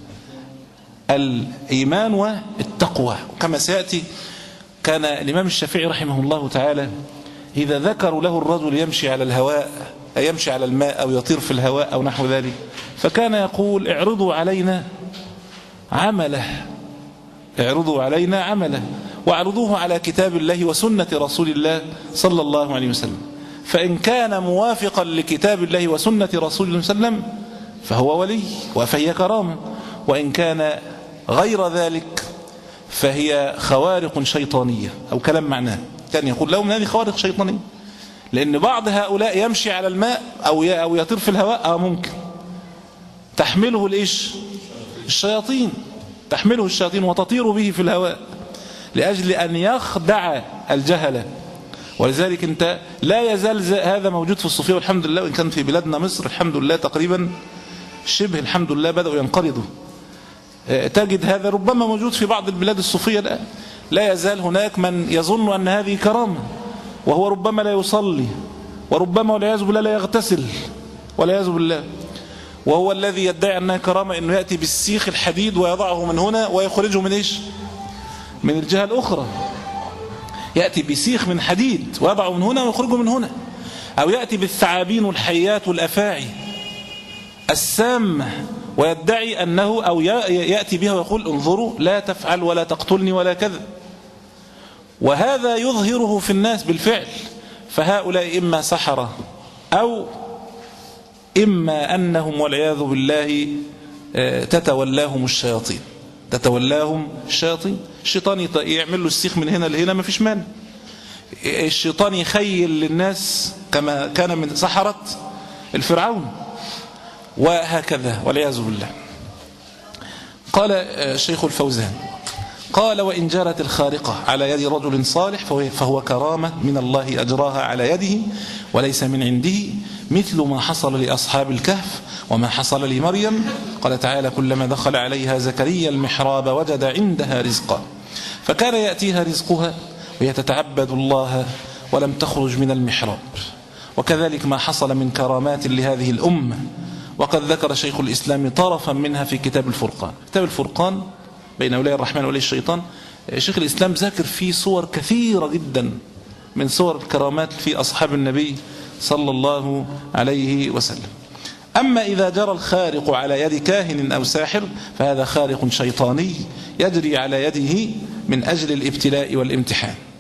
B: الإيمان والتقوى. كما سيأتي كان الإمام الشافعي رحمه الله تعالى إذا ذكروا له الرجل يمشي على الهواء، أي يمشي على الماء أو يطير في الهواء أو نحو ذلك، فكان يقول اعرضوا علينا عمله، اعرضوا علينا عمله واعرضوه على كتاب الله وسنة رسول الله صلى الله عليه وسلم، فإن كان موافقا لكتاب الله وسنة رسول الله صلى الله عليه وسلم فهو ولي وفهي كرامة، وإن كان غير ذلك فهي خوارق شيطانية أو كلام معناه. كان يقول لهم هذه خوارق شيطانية، لأن بعض هؤلاء يمشي على الماء أو أو يطير في الهواء، أو ممكن تحمله الإيش؟ الشياطين، تحمله الشياطين وتطير به في الهواء لأجل أن يخدع الجهلة. ولذلك انت لا يزال هذا موجود في الصوفية والحمد لله، وإن كان في بلادنا مصر الحمد لله تقريبا شبه الحمد لله بدأوا ينقرضوا. تجد هذا ربما موجود في بعض البلاد الصوفية الآن، لا يزال هناك من يظن أن هذه كرامة، وهو ربما لا يصلي، وربما والعياذ بالله لا يغتسل والعياذ بالله، وهو الذي يدعي أنها كرامة أنه يأتي بالسيخ الحديد ويضعه من هنا ويخرجه من إيش؟ من الجهة الأخرى. يأتي بسيخ من حديد ويضعه من هنا ويخرجه من هنا، أو يأتي بالثعابين والحيات والأفاعي السامة ويدعي أنه، أو يأتي بها ويقول انظروا لا تفعل ولا تقتلني ولا كذا، وهذا يظهره في الناس بالفعل. فهؤلاء إما سحرة أو إما أنهم والعياذ بالله تتولاهم الشياطين، تتولاهم الشياطين. الشيطان يعمل له السيخ من هنا لهنا ما فيش مانع، الشيطان يخيل للناس كما كان من سحرة الفرعون وهكذا والعياذ بالله. قال الشيخ الفوزان قال وإن جرت الخارقة على يد رجل صالح فهو كرامة من الله أجراها على يده وليس من عنده، مثل ما حصل لأصحاب الكهف وما حصل لمريم. قال تعالى كلما دخل عليها زكريا المحراب وجد عندها رزقا فكان يأتيها رزقها وهي تتعبد الله ولم تخرج من المحراب. وكذلك ما حصل من كرامات لهذه الأمة، وقد ذكر شيخ الإسلام طرفا منها في كتاب الفرقان. كتاب الفرقان بين أولياء الرحمن وأولياء الشيطان، شيخ الإسلام ذكر فيه صور كثيرة جدا من صور الكرامات في أصحاب النبي صلى الله عليه وسلم. أما إذا جرى الخارق على يد كاهن أو ساحر فهذا خارق شيطاني يجري على يده من أجل الابتلاء والامتحان.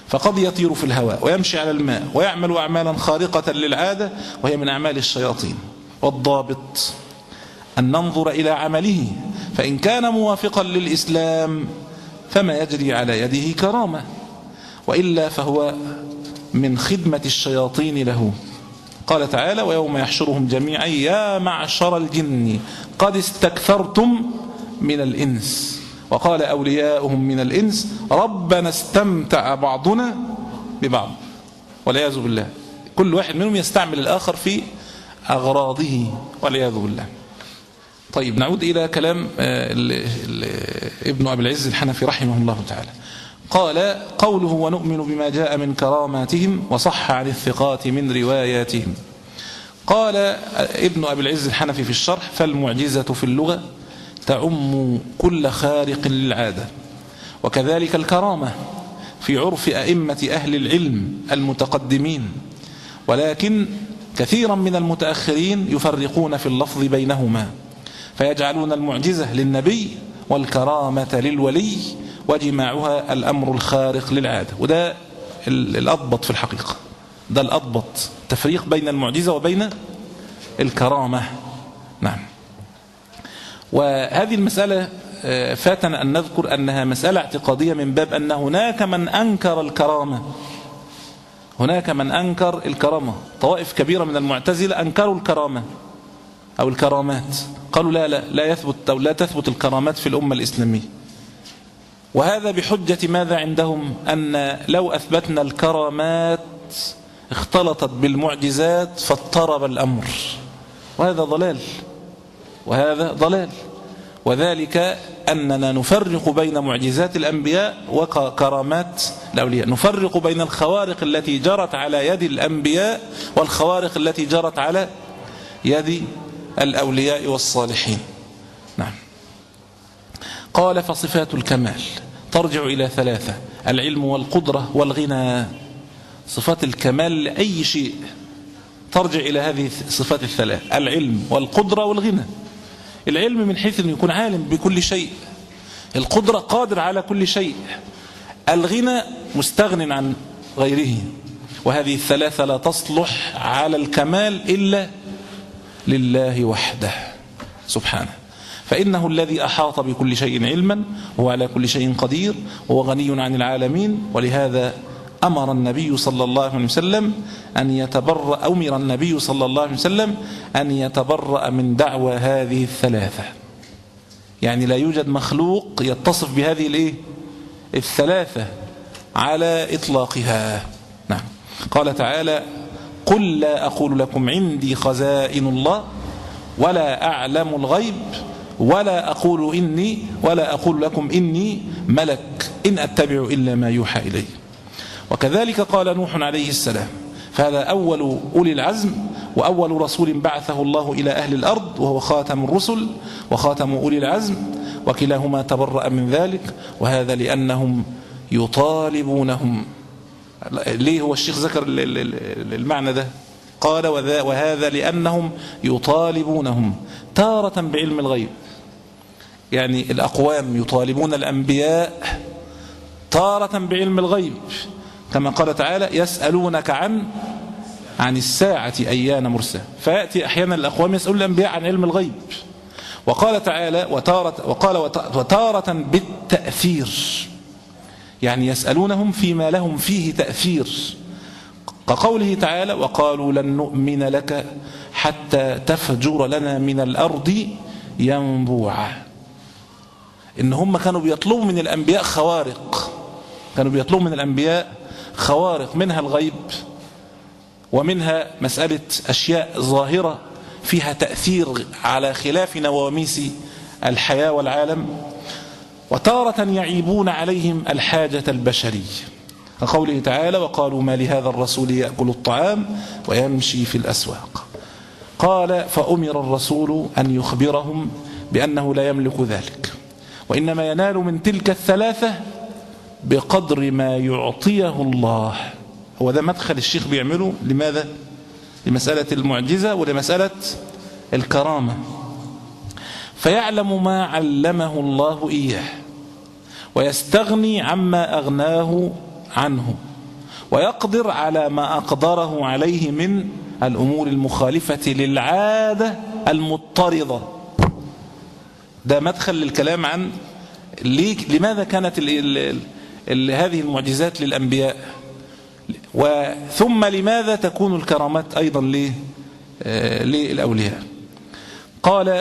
B: فقد يطير في الهواء ويمشي على الماء ويعمل أعمالا خارقة للعادة وهي من أعمال الشياطين. والضابط أن ننظر إلى عمله، فإن كان موافقا للإسلام فما يجري على يده كرامة، وإلا فهو من خدمة الشياطين له. قال تعالى: ويوم يحشرهم جميعا يا معشر الجن قد استكثرتم من الإنس. وقال أولياؤهم من الإنس ربنا استمتع بعضنا ببعض، والعياذ بالله. كل واحد منهم يستعمل الآخر في أغراضه والعياذ بالله. طيب، نعود إلى كلام ابن أبي العز الحنفي رحمه الله تعالى. قال: قوله ونؤمن بما جاء من كراماتهم وصح عن الثقات من رواياتهم. قال ابن أبي العز الحنفي في الشرح: فالمعجزة في اللغة تعم كل خارق للعادة، وكذلك الكرامة في عرف أئمة أهل العلم المتقدمين، ولكن كثيرا من المتأخرين يفرقون في اللفظ بينهما، فيجعلون المعجزة للنبي والكرامة للولي، وجماعها الأمر الخارق للعادة. وده الأضبط في الحقيقة، ده الأضبط، تفريق بين المعجزة وبين الكرامة. نعم. وهذه المسألة فاتنا أن نذكر أنها مسألة اعتقادية، من باب أن هناك من أنكر الكرامة، هناك من أنكر الكرامة. طوائف كبيرة من المعتزلة أنكروا الكرامة أو الكرامات، قالوا لا لا لا يثبت أو لا تثبت الكرامات في الأمة الإسلامية. وهذا بحجة ماذا عندهم؟ أن لو أثبتنا الكرامات اختلطت بالمعجزات فاضطرب الأمر، وهذا ضلال، وهذا ضلال. وذلك أننا نفرق بين معجزات الأنبياء وكرامات الأولياء، نفرق بين الخوارق التي جرت على يد الأنبياء والخوارق التي جرت على يد الأولياء والصالحين. نعم. قال: فصفات الكمال ترجع إلى ثلاثة: العلم والقدرة والغنى. صفات الكمال لأي شيء ترجع إلى هذه الصفات الثلاث: العلم والقدرة والغنى. العلم من حيث أنه يكون عالم بكل شيء، القدرة قادر على كل شيء، الغنى مستغن عن غيره. وهذه الثلاثة لا تصلح على الكمال إلا لله وحده سبحانه، فإنه الذي أحاط بكل شيء علما، وهو على كل شيء قدير، وهو غني عن العالمين. ولهذا أمر النبي صلى الله عليه وسلم أن يتبرأ أمر النبي صلى الله عليه وسلم أن يتبرأ من دعوى هذه الثلاثة. يعني لا يوجد مخلوق يتصف بهذه الإيه؟ الثلاثة على إطلاقها. نعم. قال تعالى: قل لا أقول لكم عندي خزائن الله ولا أعلم الغيب ولا أقول إني ولا أقول لكم إني ملك إن أتبع إلا ما يوحى إلي. وكذلك قال نوح عليه السلام، فهذا أول أولي العزم وأول رسول بعثه الله إلى أهل الأرض، وهو خاتم الرسل وخاتم أولي العزم، وكلاهما تبرأ من ذلك. وهذا لأنهم يطالبونهم. ليه هو الشيخ ذكر المعنى ده؟ قال: وهذا لأنهم يطالبونهم تارة بعلم الغيب. يعني الأقوام يطالبون الأنبياء تارة بعلم الغيب، كما قال تعالى: يسألونك عن عن الساعة أيان مرساها. فيأتي أحيانا الأقوام يسألون الأنبياء عن علم الغيب. وقال تعالى: وتارة وقال وتارة بالتأثير، يعني يسألونهم فيما لهم فيه تأثير، كقوله تعالى: وقالوا لن نؤمن لك حتى تفجر لنا من الأرض ينبوعا. إن هم كانوا بيطلبوا من الأنبياء خوارق، كانوا بيطلبوا من الأنبياء خوارق، منها الغيب، ومنها مسألة أشياء ظاهرة فيها تأثير على خلاف نواميس الحياة والعالم. وتارة يعيبون عليهم الحاجة البشرية، كقوله تعالى: وقالوا ما لهذا الرسول يأكل الطعام ويمشي في الأسواق. قال: فأمر الرسول أن يخبرهم بأنه لا يملك ذلك، وإنما ينال من تلك الثلاثة بقدر ما يعطيه الله. هو ده مدخل الشيخ بيعمله. لماذا؟ لمسألة المعجزة ولمسألة الكرامة. فيعلم ما علمه الله إياه ويستغني عما أغناه عنه. ويقدر على ما أقدره عليه من الأمور المخالفة للعادة المضطردة. ده مدخل للكلام عن لماذا كانت ال ال ال هذه المعجزات للأنبياء، وثم لماذا تكون الكرامات أيضا للأولياء. قال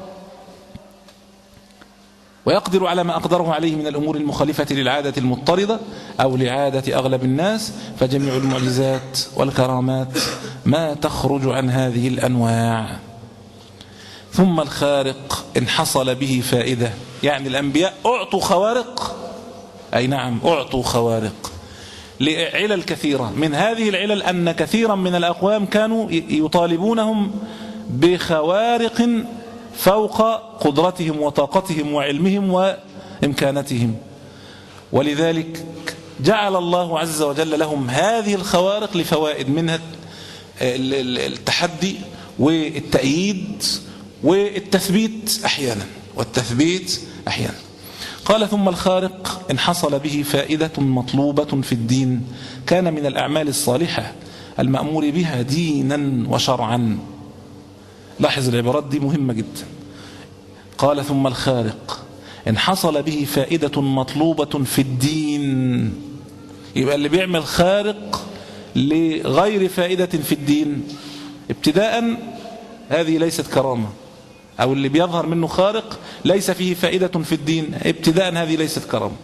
B: ويقدر على ما أقدره عليه من الأمور المخالفة للعادة المضطردة أو لعادة أغلب الناس، فجميع المعجزات والكرامات ما تخرج عن هذه الأنواع. ثم الخارق إن حصل به فائدة، يعني الأنبياء أعطوا خوارق، أي نعم أعطوا خوارق لعلل كثيرة. من هذه العلل أن كثيرا من الأقوام كانوا يطالبونهم بخوارق فوق قدرتهم وطاقتهم وعلمهم وإمكانتهم، ولذلك جعل الله عز وجل لهم هذه الخوارق لفوائد، منها التحدي والتأييد والتثبيت أحيانا والتثبيت أحيانا. قال ثم الخارق إن حصل به فائدة مطلوبة في الدين كان من الأعمال الصالحة المأمور بها دينا وشرعا. لاحظ العبارات دي مهمة جدا. قال ثم الخارق إن حصل به فائدة مطلوبة في الدين، يبقى اللي بيعمل خارق لغير فائدة في الدين ابتداء هذه ليست كرامة، أو اللي بيظهر منه خارق ليس فيه فائدة في الدين ابتداء هذه ليست كرامة.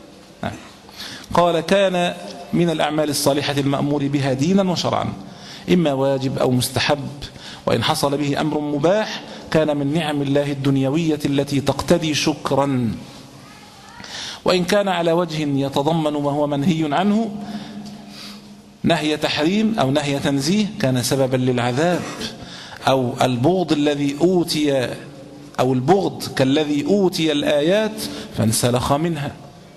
B: قال كان من الأعمال الصالحة المأمور بها دينا وشرعا، إما واجب أو مستحب، وإن حصل به أمر مباح كان من نعم الله الدنيوية التي تقتضي شكرا، وإن كان على وجه يتضمن ما هو منهي عنه نهي تحريم أو نهي تنزيه كان سببا للعذاب، أو البغض الذي أوتي أو البغض كالذي أوتي الآيات فانسلخ منها.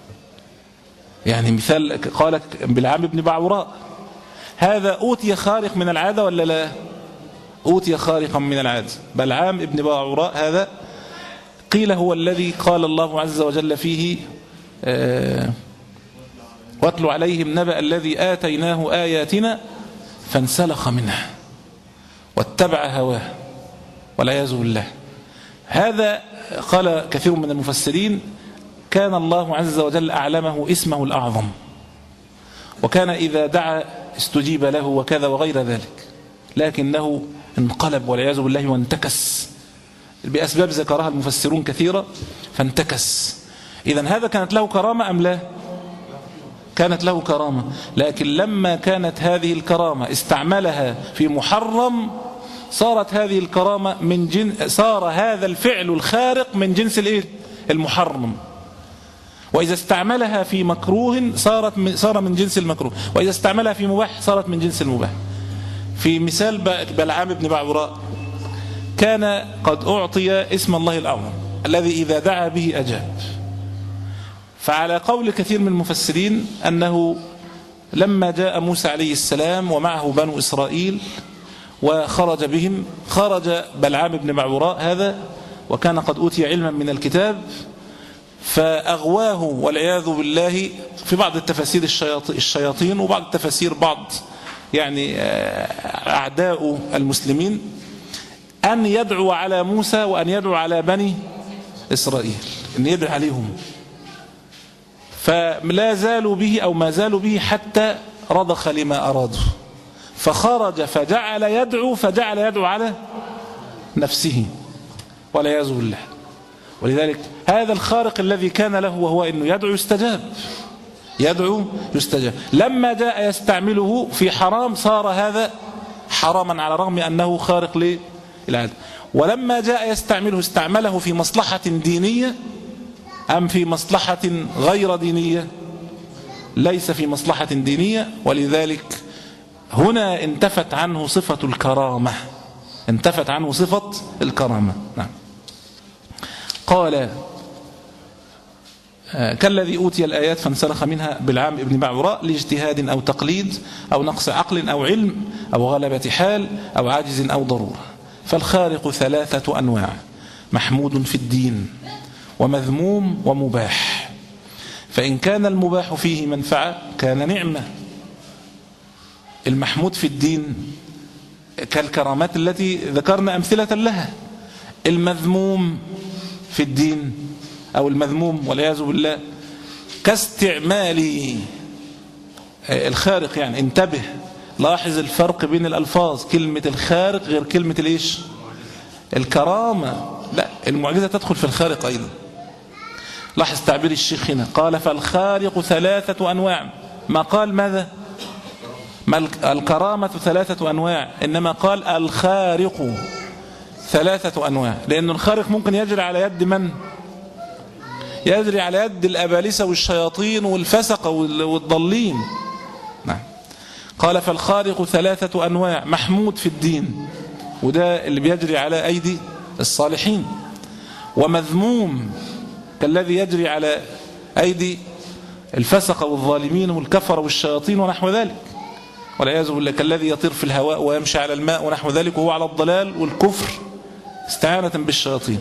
B: يعني مثال قال بلعام بن بعوراء هذا أوتي خارق من العادة ولا لا؟ أوتي خارقا من العادة. بلعام بن بعوراء هذا قيل هو الذي قال الله عز وجل فيه آه واتل عليهم نبأ الذي آتيناه آياتنا فانسلخ منها واتبع هواه والعياذ بالله. هذا قال كثير من المفسرين كان الله عز وجل أعلمه اسمه الأعظم، وكان إذا دعا استجيب له وكذا وغير ذلك، لكنه انقلب والعياذ بالله وانتكس بأسباب ذكرها المفسرون كثيرة، فانتكس. إذن هذا كانت له كرامة أم لا؟ كانت له كرامة، لكن لما كانت هذه الكرامة استعملها في محرم صارت هذه الكرامة من جن... صار هذا الفعل الخارق من جنس الايه؟ المحرم. وإذا استعملها في مكروه صارت من... صار من جنس المكروه، وإذا استعملها في مباح صارت من جنس المباح. في مثال بلعام بن بعوراء كان قد أعطي اسم الله الأعظم الذي إذا دعا به أجاب، فعلى قول كثير من المفسرين أنه لما جاء موسى عليه السلام ومعه بنو إسرائيل وخرج بهم، خرج بلعام بن بعوراء هذا وكان قد أوتي علما من الكتاب فأغواه والعياذ بالله في بعض التفاسير الشياطين، وبعض التفاسير بعض يعني أعداء المسلمين أن يدعو على موسى وأن يدعو على بني إسرائيل، أن يدعو عليهم، فلا زالوا به أو ما زالوا به حتى رضخ لما أرادوا، فخرج فجعل يدعو فجعل يدعو على نفسه والعياذ بالله. ولذلك هذا الخارق الذي كان له وهو أنه يدعو يستجاب، يدعو يستجاب. لما جاء يستعمله في حرام صار هذا حراما على الرغم أنه خارق للعادة. ولما جاء يستعمله استعمله في مصلحة دينية أم في مصلحة غير دينية؟ ليس في مصلحة دينية، ولذلك هنا انتفت عنه صفة الكرامة، انتفت عنه صفة الكرامة. نعم. قال كالذي أوتي الآيات فانسلخ منها بلعام ابن بعوراء لاجتهاد أو تقليد أو نقص عقل أو علم أو غلبة حال أو عجز أو ضرورة. فالخارق ثلاثة أنواع: محمود في الدين ومذموم ومباح. فإن كان المباح فيه منفعة كان نعمة، المحمود في الدين كالكرامات التي ذكرنا أمثلة لها. المذموم في الدين أو المذموم والعياذ بالله كاستعمال الخارق. يعني انتبه، لاحظ الفرق بين الألفاظ، كلمة الخارق غير كلمة الإيش؟ الكرامة. لا، المعجزة تدخل في الخارق أيضا. لاحظ تعبير الشيخ هنا، قال فالخارق ثلاثة أنواع، ما قال ماذا؟ ما الكرامة ثلاثة أنواع، إنما قال الخارق ثلاثة أنواع، لأن الخارق ممكن يجري على يد من؟ يجري على يد الأبالسة والشياطين والفسق والضالين. نعم. قال فالخارق ثلاثة أنواع، محمود في الدين وده اللي بيجري على أيدي الصالحين، ومذموم كالذي يجري على أيدي الفسق والظالمين والكفر والشياطين ونحو ذلك، والعياذ بالله كالذي يطير في الهواء ويمشي على الماء ونحو ذلك، وهو على الضلال والكفر استعانة بالشياطين.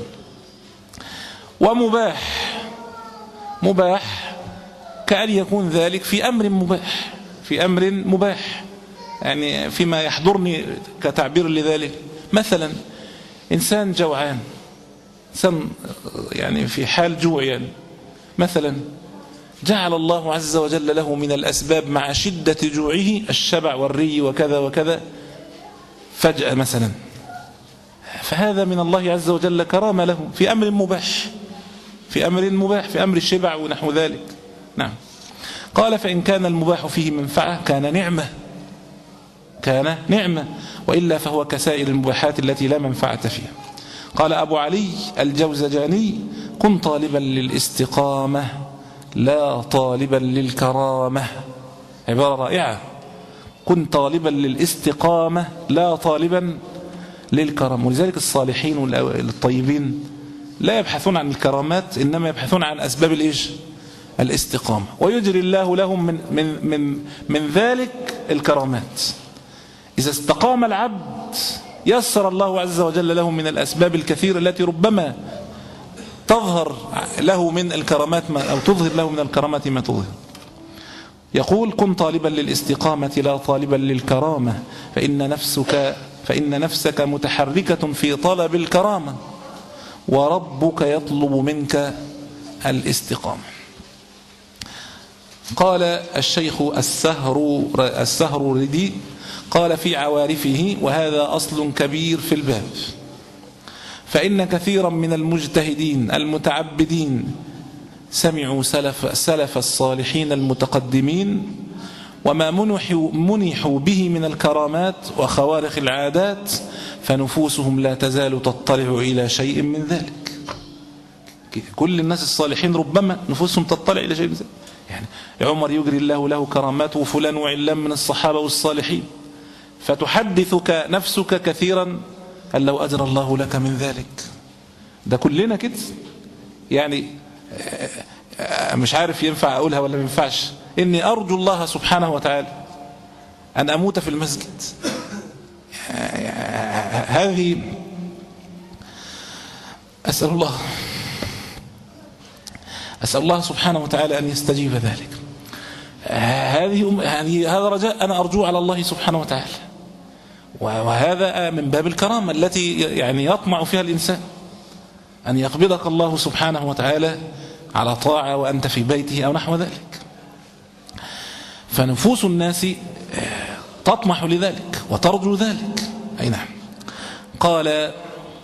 B: ومباح، مباح كأن يكون ذلك في أمر مباح، في أمر مباح، يعني فيما يحضرني كتعبير لذلك. مثلا إنسان جوعان، إنسان يعني في حال جوع، يعني مثلا جعل الله عز وجل له من الأسباب مع شدة جوعه الشبع والري وكذا وكذا فجأة مثلا، فهذا من الله عز وجل كرامة له في أمر مباح، في أمر مباح، في أمر الشبع ونحو ذلك. نعم. قال فإن كان المباح فيه منفعة كان نعمة، كان نعمة، وإلا فهو كسائر المباحات التي لا منفعة فيها. قال أبو علي الجوزجاني كن طالبا للاستقامة لا طالبا للكرامة. عبارة رائعة، كن طالبا للاستقامة لا طالبا للكرامة. ولذلك الصالحين والطيبين لا يبحثون عن الكرامات، إنما يبحثون عن أسباب الإيش؟ الاستقامة، ويجري الله لهم من, من, من, من ذلك الكرامات. إذا استقام العبد يسر الله عز وجل له من الأسباب الكثيرة التي ربما تظهر له من الكرامات ما أو تظهر له من الكرامات ما تظهر. يقول كن طالبا للاستقامة لا طالبا للكرامة، فإن نفسك فإن نفسك متحركة في طلب الكرامة، وربك يطلب منك الاستقامة. قال الشيخ السهر السهروردي قال في عوارفه، وهذا أصل كبير في الباب، فإن كثيرا من المجتهدين المتعبدين سمعوا سلف, سلف الصالحين المتقدمين وما منحوا, منحوا به من الكرامات وخوارق العادات، فنفوسهم لا تزال تطلع إلى شيء من ذلك. كل الناس الصالحين ربما نفوسهم تطلع إلى شيء من ذلك. يعني عمر يجري الله له كرامات، وفلان وعلان من الصحابة والصالحين، فتحدثك نفسك كثيرا أن لو أجرى الله لك من ذلك. ده كلنا كده، يعني مش عارف ينفع أقولها ولا ما ينفعش، إني أرجو الله سبحانه وتعالى أن أموت في المسجد. هذه أسأل الله أسأل الله سبحانه وتعالى أن يستجيب ذلك. هذه يعني هذا رجاء أنا أرجو على الله سبحانه وتعالى، وهذا من باب الكرامة التي يعني يطمع فيها الإنسان، أن يقبضك الله سبحانه وتعالى على طاعة وأنت في بيته أو نحو ذلك. فنفوس الناس تطمح لذلك وترجو ذلك. أي نعم. قال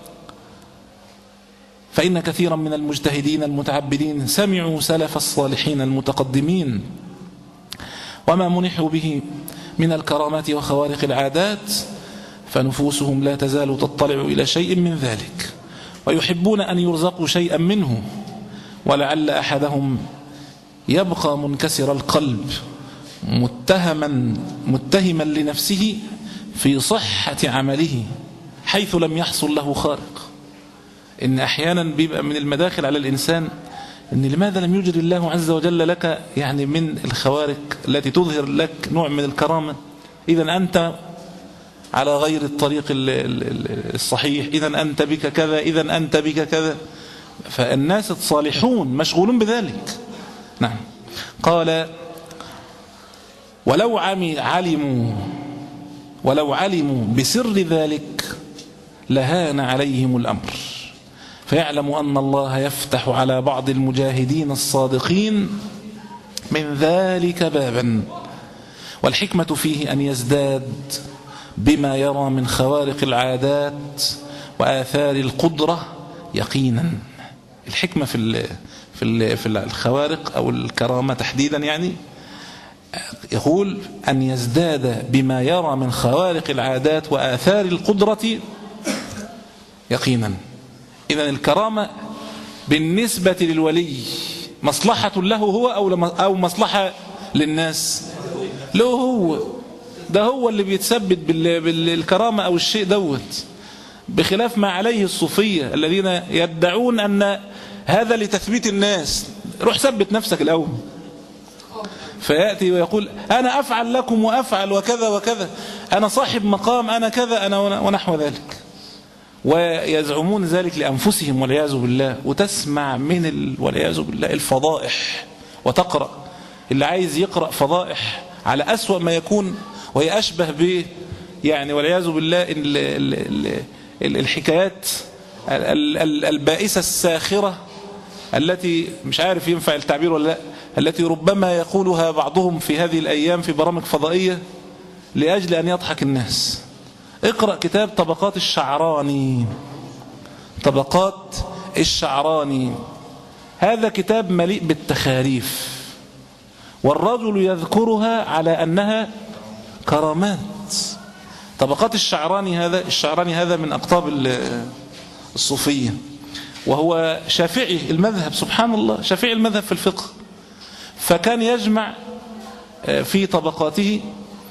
B: فإن كثيرا من المجتهدين المتعبدين سمعوا سلف الصالحين المتقدمين وما منحوا به من الكرامات وخوارق العادات، فنفوسهم لا تزال تطلع إلى شيء من ذلك، ويحبون أن يرزقوا شيئا منه، ولعل أحدهم يبقى منكسر القلب متهما متهما لنفسه في صحة عمله حيث لم يحصل له خارق. إن أحيانا بيبقى من المداخل على الإنسان إن لماذا لم يجري الله عز وجل لك يعني من الخوارق التي تظهر لك نوع من الكرامة، إذا أنت على غير الطريق الصحيح، إذا أنت بك كذا، إذا أنت بك كذا. فالناس الصالحون مشغولون بذلك. نعم. قال ولو علموا ولو علموا بسر ذلك لهان عليهم الأمر، فيعلم أن الله يفتح على بعض المجاهدين الصادقين من ذلك بابا. والحكمة فيه أن يزداد بما يرى من خوارق العادات وآثار القدرة يقينا. الحكمة في ال في ال في الخوارق أو الكرامة تحديدا، يعني يقول أن يزداد بما يرى من خوارق العادات وآثار القدرة يقينا. إذن الكرامة بالنسبة للولي مصلحة له هو أو مصلحة للناس؟ له هو، ده هو اللي بيتثبت بالكرامة أو الشيء دوت، بخلاف ما عليه الصوفية الذين يدعون أن هذا لتثبيت الناس. روح ثبت نفسك الأول، فيأتي ويقول أنا أفعل لكم وأفعل وكذا وكذا، أنا صاحب مقام، أنا كذا، أنا ونحو ذلك، ويزعمون ذلك لأنفسهم والعياذ بالله. وتسمع من ال... والعياذ بالله الفضائح، وتقرأ اللي عايز يقرأ فضائح على أسوأ ما يكون، وهي أشبه به يعني والعياذ بالله ال... ال... ال... الحكايات البائسة الساخرة التي مش عارف ينفع التعبير ولا لا، التي ربما يقولها بعضهم في هذه الأيام في برامج فضائية لأجل أن يضحك الناس. اقرأ كتاب طبقات الشعراني، طبقات الشعراني، هذا كتاب مليء بالتخاريف، والرجل يذكرها على أنها كرامات. طبقات الشعراني هذا الشعراني هذا من أقطاب الصوفية، وهو شافعي المذهب، سبحان الله، شافعي المذهب في الفقه. فكان يجمع في طبقاته،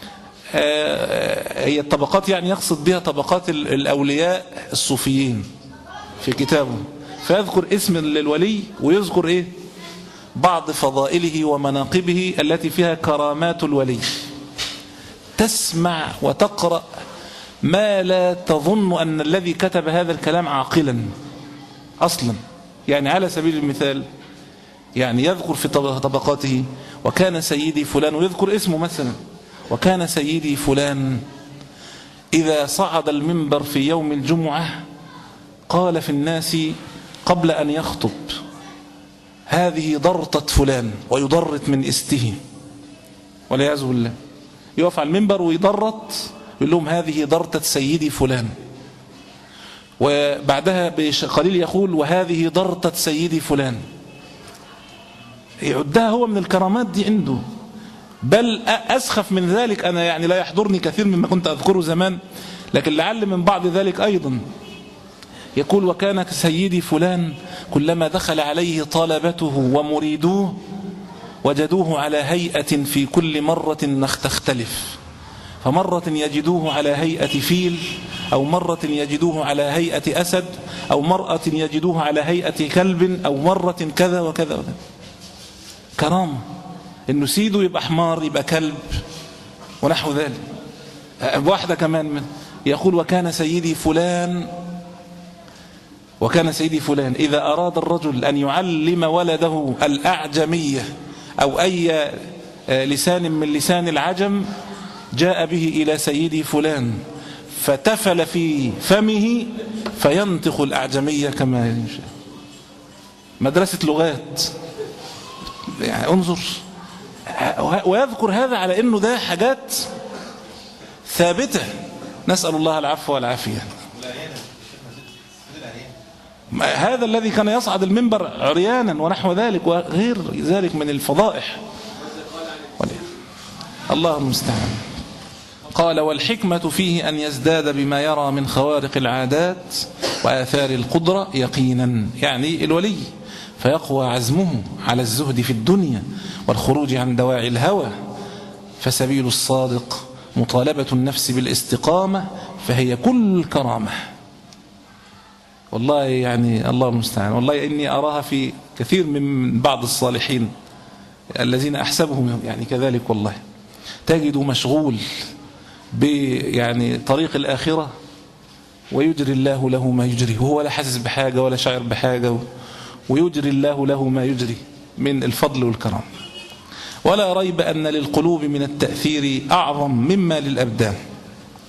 B: هي الطبقات يعني يقصد بها طبقات الأولياء الصوفيين في كتابه، فيذكر اسم الولي ويذكر إيه بعض فضائله ومناقبه التي فيها كرامات الولي. تسمع وتقرأ ما لا تظن أن الذي كتب هذا الكلام عاقلا أصلا. يعني على سبيل المثال، يعني يذكر في طبقاته وكان سيدي فلان، ويذكر اسمه مثلا، وكان سيدي فلان إذا صعد المنبر في يوم الجمعة قال في الناس قبل أن يخطب هذه ضرطة فلان، ويضرط من استه والعياذ بالله. يقف على المنبر ويضرط، يقول لهم هذه ضرطة سيدي فلان، وبعدها بقليل يقول وهذه ضرطة سيدي فلان. يعدها هو من الكرامات دي عنده. بل أسخف من ذلك، أنا يعني لا يحضرني كثير مما كنت أذكره زمان، لكن لعل من بعض ذلك أيضا. يقول وكان سيدي فلان كلما دخل عليه طلبته ومريدوه وجدوه على هيئة في كل مرة تختلف، فمرة يجدوه على هيئة فيل، أو مرة يجدوه على هيئة أسد، أو مرة يجدوه على هيئة كلب، أو مرة كذا وكذا وكذا. كرامة إنه سيده يبقى حمار، يبقى كلب ونحو ذلك. واحدة كمان من يقول وكان سيدي فلان وكان سيدي فلان إذا أراد الرجل أن يعلم ولده الأعجمية أو أي لسان من لسان العجم جاء به إلى سيدي فلان فتفل في فمه فينطق الأعجمية كما يشاء. مدرسة لغات يعني، انظر. ويذكر هذا على أنه ده حاجات ثابتة، نسأل الله العفو والعافية. هذا الذي كان يصعد المنبر عريانا ونحو ذلك وغير ذلك من الفضائح. الله المستعان. قال والحكمة فيه أن يزداد بما يرى من خوارق العادات وآثار القدرة يقينا، يعني الولي، فيقوى عزمه على الزهد في الدنيا والخروج عن دواعي الهوى. فسبيل الصادق مطالبة النفس بالاستقامة، فهي كل كرامة. والله يعني الله المستعان، والله إني أراها في كثير من بعض الصالحين الذين أحسبهم يعني كذلك. والله تجد مشغول يعني طريق الآخرة ويجري الله له ما يجري، وهو لا حاسس بحاجة ولا شاعر بحاجة، ويجري الله له ما يجري من الفضل والكرم. ولا ريب أن للقلوب من التأثير أعظم مما للأبدان.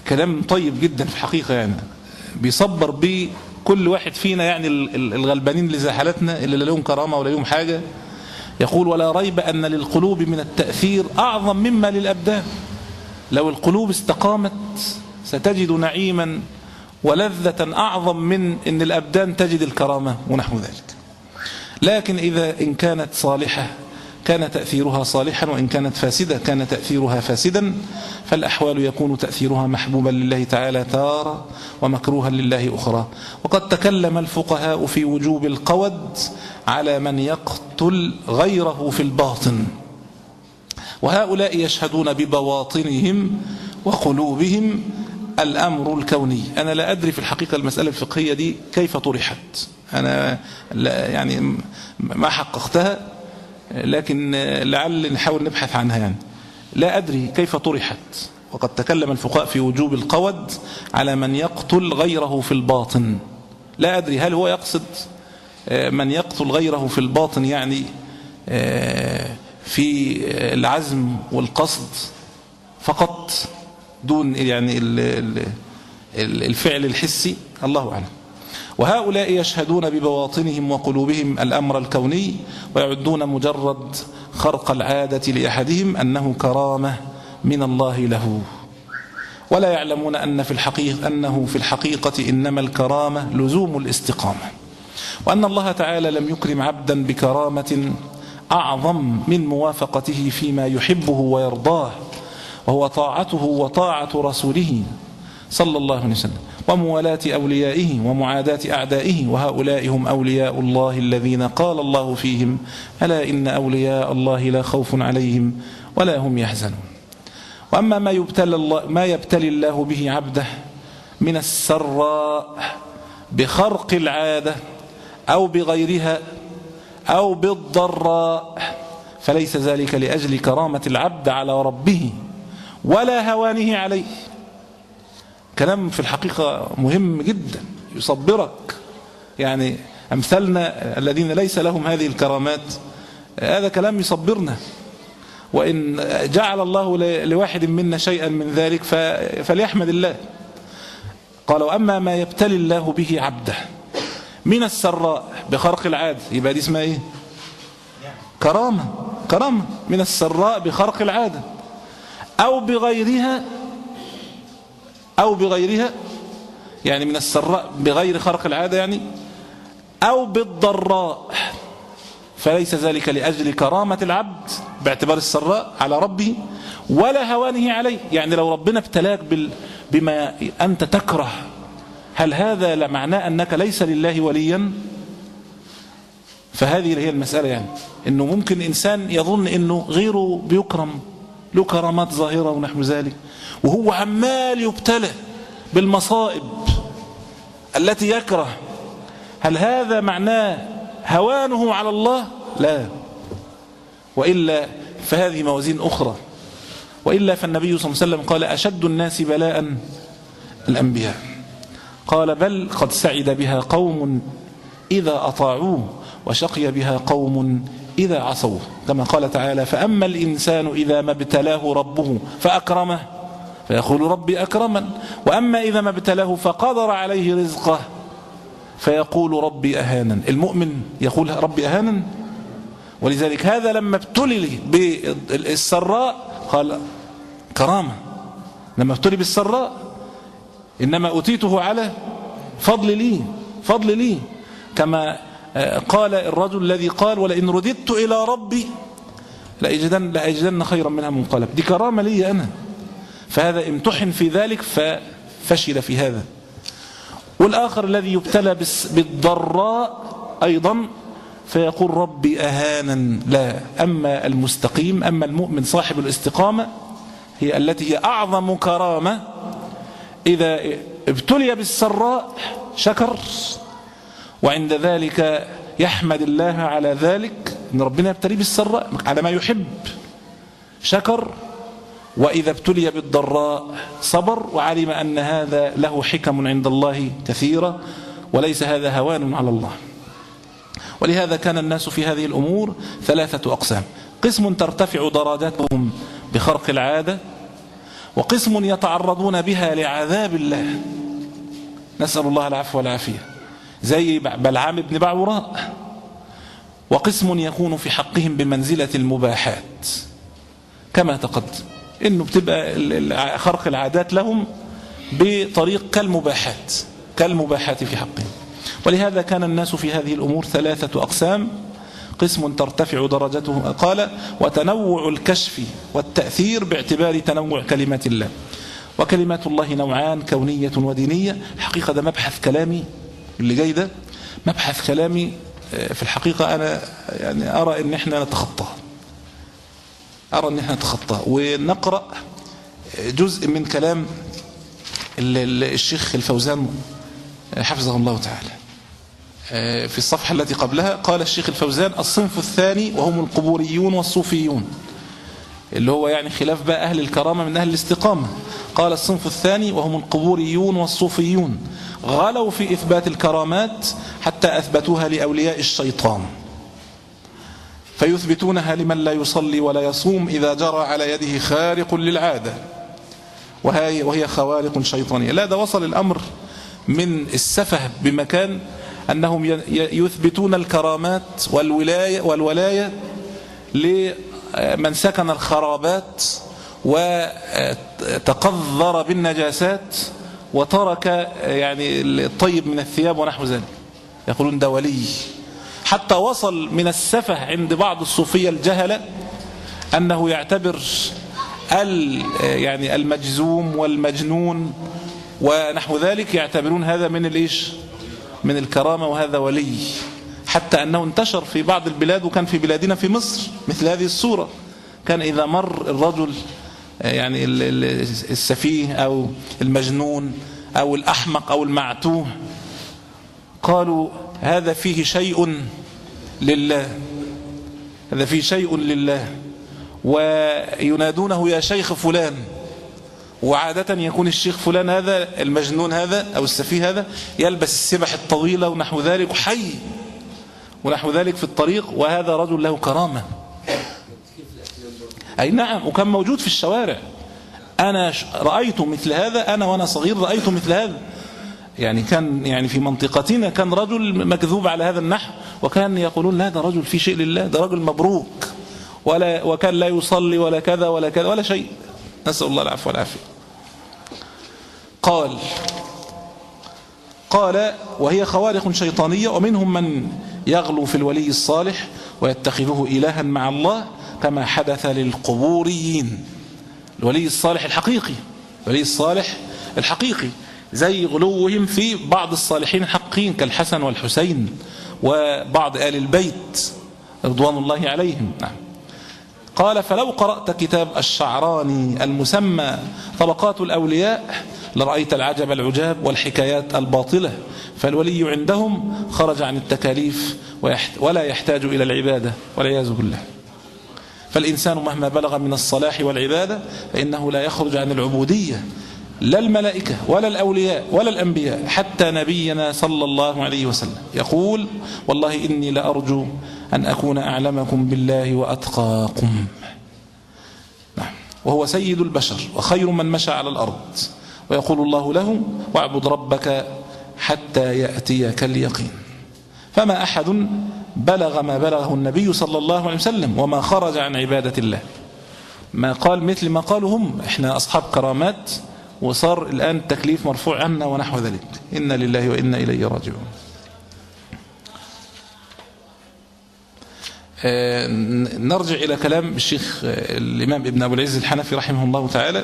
B: كلام طيب جدا في الحقيقة، يعني بيصبر بيه كل واحد فينا، يعني الغلبانين اللي زي حالتنا اللي لا لهم كرامة ولا لهم حاجة. يقول: ولا ريب أن للقلوب من التأثير أعظم مما للأبدان. لو القلوب استقامت ستجد نعيما ولذة أعظم من أن الأبدان تجد الكرامة ونحو ذلك. لكن إذا إن كانت صالحة كان تأثيرها صالحا، وإن كانت فاسدة كان تأثيرها فاسدا. فالأحوال يكون تأثيرها محبوبا لله تعالى تارة ومكروها لله أخرى. وقد تكلم الفقهاء في وجوب القود على من يقتل غيره في الباطن، وهؤلاء يشهدون ببواطنهم وقلوبهم الأمر الكوني. أنا لا أدري في الحقيقة المسألة الفقهية دي كيف طرحت، أنا لا يعني ما حققتها، لكن لعل نحاول نبحث عنها. يعني لا أدري كيف طرحت. وقد تكلم الفقهاء في وجوب القود على من يقتل غيره في الباطن. لا أدري هل هو يقصد من يقتل غيره في الباطن يعني في العزم والقصد فقط دون يعني الفعل الحسي، الله أعلم. وهؤلاء يشهدون ببواطنهم وقلوبهم الأمر الكوني، ويعدون مجرد خرق العادة لأحدهم أنه كرامة من الله له، ولا يعلمون أن في الحقيقة أنه في الحقيقة إنما الكرامة لزوم الاستقامة، وأن الله تعالى لم يكرم عبدا بكرامة أعظم من موافقته فيما يحبه ويرضاه، وهو طاعته وطاعة رسوله صلى الله عليه وسلم، وموالاة أوليائه ومعاداة أعدائه. وهؤلاء هم أولياء الله الذين قال الله فيهم: ألا إن أولياء الله لا خوف عليهم ولا هم يحزنون. وأما ما يبتلى الله, ما يبتلي الله به عبده من السراء بخرق العادة أو بغيرها أو بالضراء، فليس ذلك لأجل كرامة العبد على ربه ولا هوانه عليه. كلام في الحقيقة مهم جدا يصبرك. يعني أمثالنا الذين ليس لهم هذه الكرامات، هذا كلام يصبرنا. وإن جعل الله لواحد منا شيئا من ذلك فليحمد الله. قال: وأما ما يبتلي الله به عبده من السراء بخرق العادة، يبقى دي اسمها ايه؟ كرامة. كرامة من السراء بخرق العادة أو بغيرها أو بغيرها يعني من السراء بغير خرق العادة يعني، أو بالضراء، فليس ذلك لأجل كرامة العبد باعتبار السراء على ربه ولا هوانه عليه. يعني لو ربنا ابتلاك بما أنت تكره، هل هذا لمعناه أنك ليس لله وليا؟ فهذه هي المسألة. يعني أنه ممكن إنسان يظن أنه غيره بيكرم، له كرامات ظاهرة ونحو ذلك، وهو عمال يبتلى بالمصائب التي يكره. هل هذا معناه هوانه على الله؟ لا، وإلا فهذه موازين أخرى. وإلا فالنبي صلى الله عليه وسلم قال: أشد الناس بلاء الأنبياء. قال: بل قد سعد بها قوم إذا أطاعوه وشقي بها قوم إذا عصوه، كما قال تعالى: فأما الإنسان إذا ما ابتلاه ربه فأكرمه فيقول ربي أكرمن، وأما إذا ما ابتلاه فقدر عليه رزقه فيقول ربي أهانن. المؤمن يقول ربي أهانن. ولذلك هذا لما ابتلي بالسراء قال كرامة، لما ابتلي بالسراء إنما أوتيته على فضل لي فضل لي كما قال الرجل الذي قال: ولئن رددت إلى ربي لأجدن, لأجدن خيرا منها منقلب. دي كرامة لي أنا. فهذا امتحن في ذلك ففشل في هذا. والآخر الذي يبتلى بالضراء أيضا فيقول ربي أهانا. لا، أما المستقيم، أما المؤمن صاحب الاستقامة، هي التي هي أعظم كرامة. إذا ابتلي بالسراء شكر، وعند ذلك يحمد الله على ذلك، إن ربنا يبتلي بالسراء على ما يحب، شكر. وإذا ابتلي بالضراء صبر، وعلم أن هذا له حكم عند الله كثيرة، وليس هذا هوان على الله. ولهذا كان الناس في هذه الأمور ثلاثة أقسام: قسم ترتفع درجاتهم بخرق العادة، وقسم يتعرضون بها لعذاب الله، نسأل الله العفو والعافية، زي بلعام بن بعوراء. وقسم يكون في حقهم بمنزلة المباحات كما تقدم، إنه بتبقى خرق العادات لهم بطريق كالمباحات كالمباحات في حقهم. ولهذا كان الناس في هذه الأمور ثلاثة أقسام: قسم ترتفع درجته، قال: وتنوع الكشف والتأثير باعتبار تنوع كلمات الله. وكلمات الله نوعان: كونية ودينية. حقيقة ده مبحث كلامي اللي جاي ده، مبحث كلامي في الحقيقة أنا يعني أرى إن إحنا نتخطاه أرى إن إحنا نتخطاه ونقرأ جزء من كلام الشيخ الفوزان حفظه الله تعالى في الصفحة التي قبلها. قال الشيخ الفوزان: الصنف الثاني وهم القبوريون والصوفيون، اللي هو يعني خلاف بقى أهل الكرامة من أهل الاستقامة. قال: الصنف الثاني وهم القبوريون والصوفيون غلوا في إثبات الكرامات حتى أثبتوها لأولياء الشيطان، فيثبتونها لمن لا يصلي ولا يصوم إذا جرى على يده خارق للعادة، وهي, وهي خوارق شيطانية. لا، ده وصل الأمر من السفه بمكان أنهم يثبتون الكرامات والولاية, والولاية لمن سكن الخرابات وتقذر بالنجاسات وترك يعني الطيب من الثياب ونحو ذلك، يقولون ده ولي. حتى وصل من السفه عند بعض الصوفية الجهلة أنه يعتبر يعني المجزوم والمجنون ونحو ذلك، يعتبرون هذا من الإيش؟ من الكرامة، وهذا ولي. حتى أنه انتشر في بعض البلاد، وكان في بلادنا في مصر مثل هذه الصورة. كان إذا مر الرجل يعني السفيه أو المجنون أو الأحمق أو المعتوه قالوا: هذا فيه شيء لله، هذا فيه شيء لله، وينادونه يا شيخ فلان. وعادة يكون الشيخ فلان هذا المجنون هذا أو السفيه هذا يلبس السبح الطويلة ونحو ذلك، حي ونحو ذلك في الطريق، وهذا رجل له كرامة. أي نعم، وكان موجود في الشوارع. أنا رأيت مثل هذا، أنا وأنا صغير رأيت مثل هذا. يعني كان يعني في منطقتنا كان رجل مكذوب على هذا النحو، وكان يقولون: لا، ده رجل في شيء لله، ده رجل مبروك، ولا وكان لا يصلي ولا كذا ولا كذا ولا شيء، نسأل الله العفو والعافية. قال قال وهي خوارق شيطانية. ومنهم من يغلو في الولي الصالح ويتخذه إلها مع الله، كما حدث للقبوريين. الولي الصالح الحقيقي، الولي الصالح الحقيقي زي غلوهم في بعض الصالحين الحقيقيين كالحسن والحسين وبعض آل البيت رضوان الله عليهم. نعم. قال: فلو قرأت كتاب الشعراني المسمى طبقات الأولياء لرأيت العجب العجاب والحكايات الباطلة. فالولي عندهم خرج عن التكاليف ولا يحتاج إلى العبادة والعياذ بالله. فالإنسان مهما بلغ من الصلاح والعبادة فإنه لا يخرج عن العبودية، لا الملائكة ولا الأولياء ولا الأنبياء. حتى نبينا صلى الله عليه وسلم يقول: والله إني لأرجو أن أكون أعلمكم بالله وأتقاكم. نعم. وهو سيد البشر وخير من مشى على الأرض. ويقول الله له: واعبد ربك حتى يأتيك اليقين. فما أحد بلغ ما بلغه النبي صلى الله عليه وسلم وما خرج عن عبادة الله. ما قال مثل ما قالوا هم: احنا أصحاب كرامات، وصار الآن التكليف مرفوع عنا ونحو ذلك. إنا لله وإنا إليه راجعون. آه نرجع إلى كلام الشيخ الإمام ابن أبو العز الحنفي رحمه الله تعالى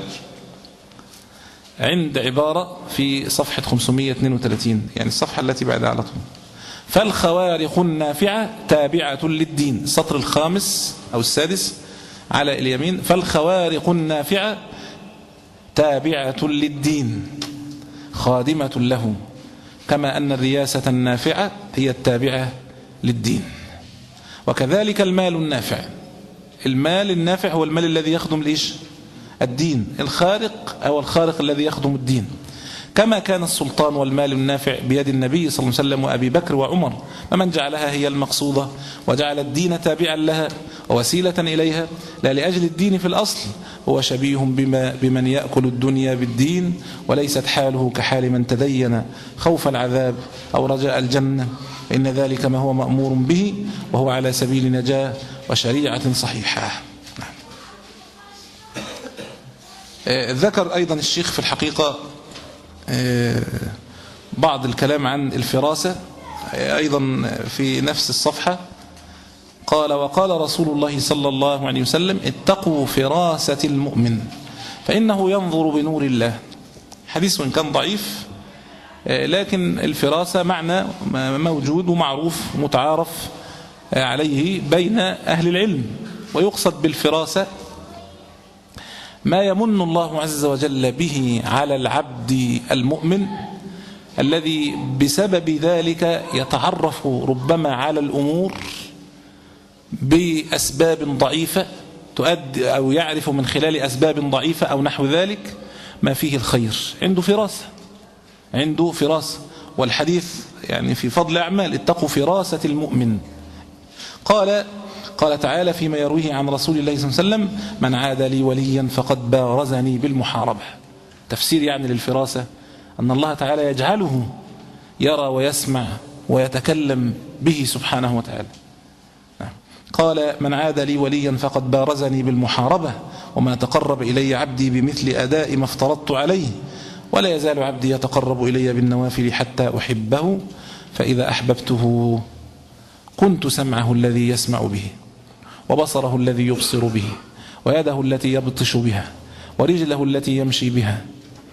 B: عند عبارة في صفحة خمسمائة واثنين وثلاثين، يعني الصفحة التي بعدها على طول: فالخوارق النافعة تابعة للدين. السطر الخامس أو السادس على اليمين: فالخوارق النافعة تابعة للدين خادمة له، كما أن الرياسة النافعة هي التابعة للدين. وكذلك المال النافع. المال النافع هو المال الذي يخدم ليش؟ الدين. الخارق أو الخارق الذي يخدم الدين. كما كان السلطان والمال النافع بيد النبي صلى الله عليه وسلم وأبي بكر وعمر، فمن جعلها هي المقصودة وجعل الدين تابعا لها ووسيلة إليها لا لأجل الدين في الأصل هو شبيه بما بمن يأكل الدنيا بالدين، وليست حاله كحال من تدين خوف العذاب أو رجاء الجنة، إن ذلك ما هو مأمور به وهو على سبيل نجاة وشريعة صحيحة. ذكر أيضا الشيخ في الحقيقة بعض الكلام عن الفراسة أيضا في نفس الصفحة. قال: وقال رسول الله صلى الله عليه وسلم: اتقوا فراسة المؤمن فإنه ينظر بنور الله. حديث كان ضعيف، لكن الفراسة معنى موجود ومعروف متعارف عليه بين أهل العلم، ويقصد بالفراسة ما يمن الله عز وجل به على العبد المؤمن الذي بسبب ذلك يتعرف ربما على الأمور بأسباب ضعيفة تؤدي، أو يعرف من خلال أسباب ضعيفة أو نحو ذلك ما فيه الخير. عنده فراسة، عنده فراسة. والحديث يعني في فضل أعمال: اتقوا فراسة المؤمن. قال قال تعالى فيما يرويه عن رسول الله صلى الله عليه وسلم: من عاد لي وليا فقد بارزني بالمحاربة. تفسير يعني للفراسة أن الله تعالى يجعله يرى ويسمع ويتكلم به سبحانه وتعالى. قال: من عاد لي وليا فقد بارزني بالمحاربة وما تقرب إلي عبدي بمثل أداء ما افترضت عليه ولا يزال عبدي يتقرب إلي بالنوافل حتى أحبه فإذا أحببته كنت سمعه الذي يسمع به وبصره الذي يبصر به ويده التي يبطش بها ورجله التي يمشي بها.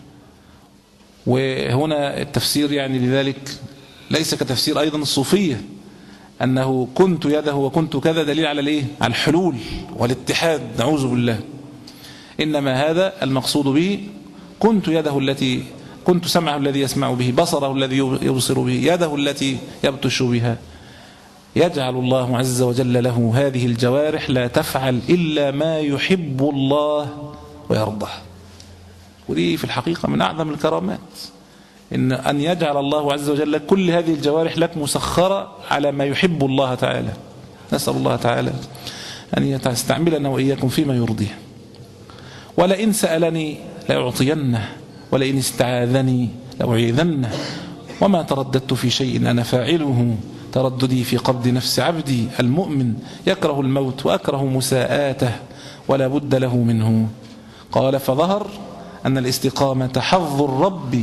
B: وهنا التفسير يعني لذلك ليس كتفسير أيضا الصوفية أنه كنت يده وكنت كذا، دليل على الإيه؟ على الحلول والاتحاد، نعوذ بالله. إنما هذا المقصود به كنت يده التي كنت سمعه الذي يسمع به، بصره الذي يبصر به، يده التي يبطش بها. يجعل الله عز وجل له هذه الجوارح لا تفعل إلا ما يحب الله ويرضاه. ودي في الحقيقة من أعظم الكرامات، إن أن يجعل الله عز وجل كل هذه الجوارح لك مسخرة على ما يحب الله تعالى. نسأل الله تعالى أن يستعملنا وإياكم فيما يرضيه. ولئن سألني لأعطينه ولئن استعاذني لأعيذنه وما ترددت في شيء أنا فاعله ترددي في قبض نفس عبدي المؤمن يكره الموت وأكره مساءاته ولا بد له منه. قال: فظهر أن الاستقامة حظ الرب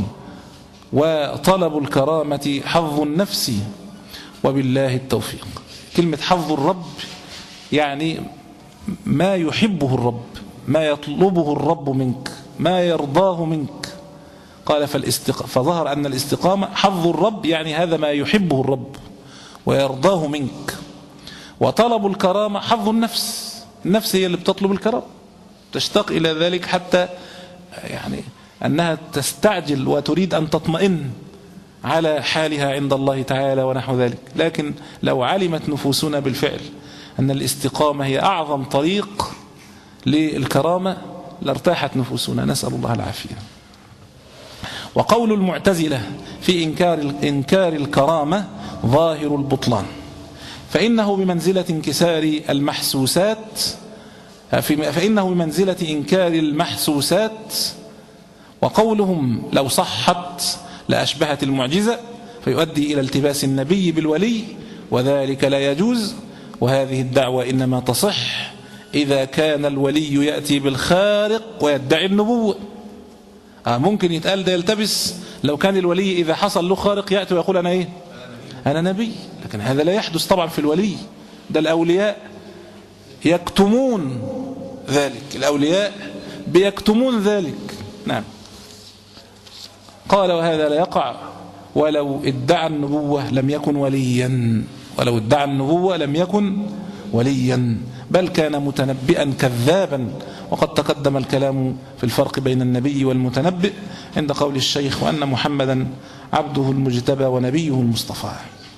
B: وطلب الكرامة حظ النفس وبالله التوفيق. كلمة حظ الرب يعني ما يحبه الرب، ما يطلبه الرب منك، ما يرضاه منك. قال: فالاستق... فظهر أن الاستقامة حظ الرب، يعني هذا ما يحبه الرب ويرضاه منك. وطلب الكرامة حظ النفس، النفس هي اللي بتطلب الكرامة، تشتاق إلى ذلك حتى يعني أنها تستعجل وتريد أن تطمئن على حالها عند الله تعالى ونحو ذلك. لكن لو علمت نفوسنا بالفعل أن الاستقامة هي أعظم طريق للكرامة لارتاحت نفوسنا، نسأل الله العافية. وقول المعتزلة في إنكار إنكار الكرامة ظاهر البطلان، فإنه بمنزلة انكسار المحسوسات فإنه بمنزلة إنكار المحسوسات. وقولهم لو صحت لأشبهت المعجزة فيؤدي إلى التباس النبي بالولي وذلك لا يجوز. وهذه الدعوة إنما تصح إذا كان الولي يأتي بالخارق ويدعي النبوة. آه ممكن يتقال ده يلتبس لو كان الولي إذا حصل له خارق يأتي ويقول أنا إيه؟ أنا نبي. لكن هذا لا يحدث طبعا في الولي، ده الأولياء يكتمون ذلك، الأولياء بيكتمون ذلك. نعم. قال: وهذا لا يقع ولو ادعى النبوة لم يكن وليا، ولو ادعى النبوة لم يكن وليا بل كان متنبئا كذابا. وقد تقدم الكلام في الفرق بين النبي والمتنبئ عند قول الشيخ: وأن محمدا عبده المجتبى ونبيه المصطفى.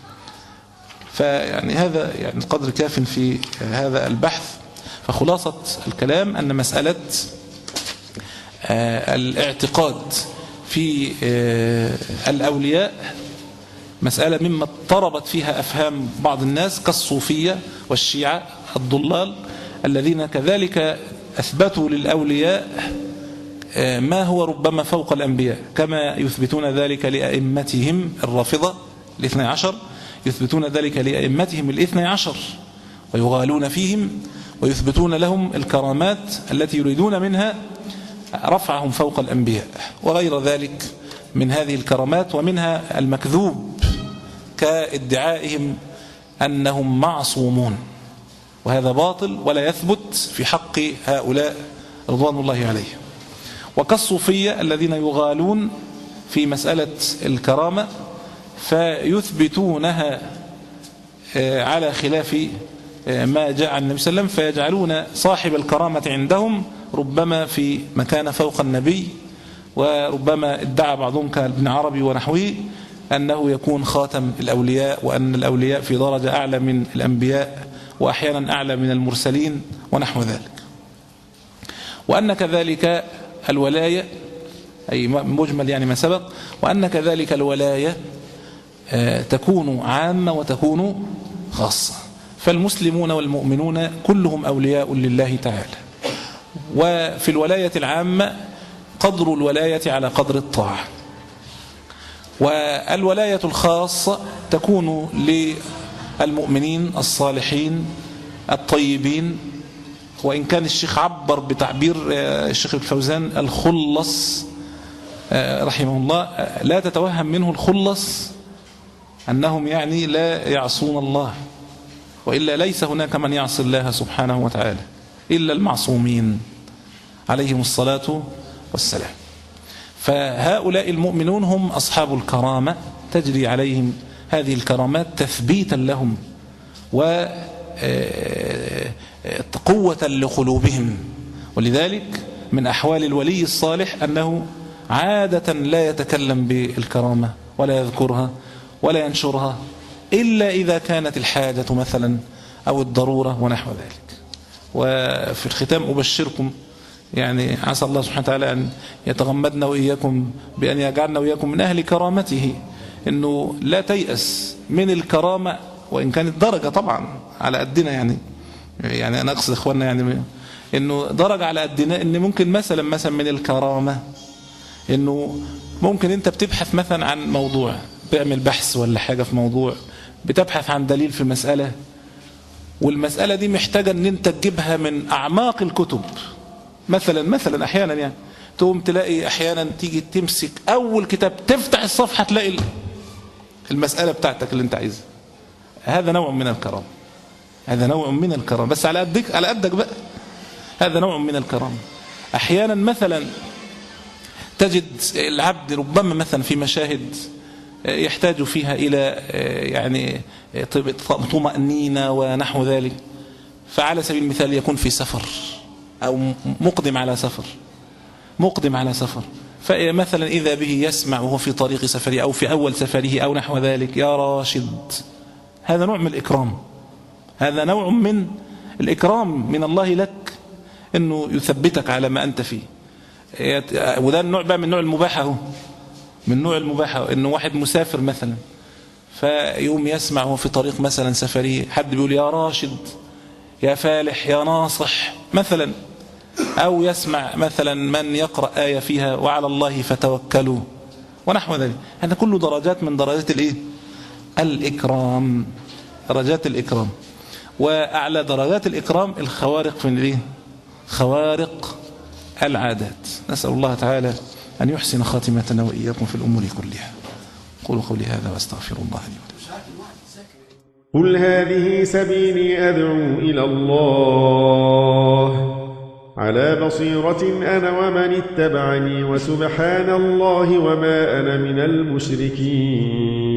B: فيعني هذا يعني قدر كاف في هذا البحث. فخلاصة الكلام أن مسألة الاعتقاد في الأولياء مسألة مما اضطربت فيها أفهام بعض الناس كالصوفية والشيعة الضلال الذين كذلك أثبتوا للأولياء ما هو ربما فوق الأنبياء، كما يثبتون ذلك لأئمتهم الرافضة الاثنى عشر، يثبتون ذلك لأئمتهم الاثنى عشر ويغالون فيهم ويثبتون لهم الكرامات التي يريدون منها رفعهم فوق الأنبياء وغير ذلك من هذه الكرامات، ومنها المكذوب كادعائهم أنهم معصومون، وهذا باطل ولا يثبت في حق هؤلاء رضوان الله عليهم. وكالصوفية الذين يغالون في مسألة الكرامة فيثبتونها على خلاف ما جاء عن النبي صلى الله عليه وسلم، فيجعلون صاحب الكرامة عندهم ربما في مكان فوق النبي، وربما ادعى بعضهم كابن عربي ونحوه أنه يكون خاتم الأولياء، وأن الأولياء في درجة أعلى من الأنبياء وأحيانا أعلى من المرسلين ونحو ذلك. وأن كذلك الولاية أي مجمل يعني ما سبق، وأن كذلك الولاية تكون عامة وتكون خاصة، فالمسلمون والمؤمنون كلهم أولياء لله تعالى. وفي الولاية العامة قدر الولاية على قدر الطاعة، والولاية الخاصة تكون للمؤمنين الصالحين الطيبين، وإن كان الشيخ عبر بتعبير الشيخ الفوزان الخلص رحمه الله، لا تتوهم منه الخلص أنهم يعني لا يعصون الله، وإلا ليس هناك من يعصي الله سبحانه وتعالى إلا المعصومين عليهم الصلاة والسلام. فهؤلاء المؤمنون هم أصحاب الكرامة، تجري عليهم هذه الكرامات تثبيتا لهم وقوة لقلوبهم. ولذلك من أحوال الولي الصالح أنه عادة لا يتكلم بالكرامة ولا يذكرها ولا ينشرها إلا إذا كانت الحاجة مثلا أو الضرورة ونحو ذلك. وفي الختام أبشركم يعني عسى الله سبحانه وتعالى أن يتغمدنا وإياكم بأن يجعلنا وإياكم من أهل كرامته، إنه لا تيأس من الكرامة وإن كانت درجة طبعا على قدنا، يعني يعني أنا أقصد إخواننا يعني إنه درجة على قدنا، إن ممكن مثلا مثلا من الكرامة إنه ممكن أنت بتبحث مثلا عن موضوع، بيعمل بحث ولا حاجة في موضوع، بتبحث عن دليل في مسألة، والمسألة دي محتاجة أن أنت تجيبها من أعماق الكتب مثلا مثلا أحيانا يعني تقوم تلاقي أحيانا تيجي تمسك أول كتاب تفتح الصفحة تلاقي المسألة بتاعتك اللي أنت عايزها. هذا نوع من الكرامة، هذا نوع من الكرامة، بس على قدك على قدك بقى، هذا نوع من الكرامة. أحيانا مثلا تجد العبد ربما مثلا في مشاهد يحتاج فيها إلى يعني طمأنينة ونحو ذلك، فعلى سبيل المثال يكون في سفر أو مقدم على سفر مقدم على سفر فمثلا إذا به يسمع وهو في طريق سفره أو في أول سفره أو نحو ذلك يا راشد، هذا نوع من الإكرام، هذا نوع من الإكرام من الله لك، إنه يثبتك على ما أنت فيه. وده النوع بقى من نوع المباحة، من نوع المباحة إنه واحد مسافر مثلا فيوم يسمع وهو في طريق مثلا سفري حد بيقول يا راشد يا فالح يا ناصح مثلا، أو يسمع مثلا من يقرأ آية فيها وعلى الله فتوكلوا ونحو ذلك. هذا كله درجات من درجات الإيه؟ الإكرام، درجات الإكرام. وأعلى درجات الإكرام الخوارق في الإيه؟ خوارق العادات. نسأل الله تعالى أن يحسن خاتمتنا وإياكم في الأمور كلها. قولوا قولي هذا واستغفر الله لي ولكم.
C: قل هذه سبيلي أدعو إلى الله على بصيرة أنا ومن اتبعني وسبحان الله وما أنا من المشركين.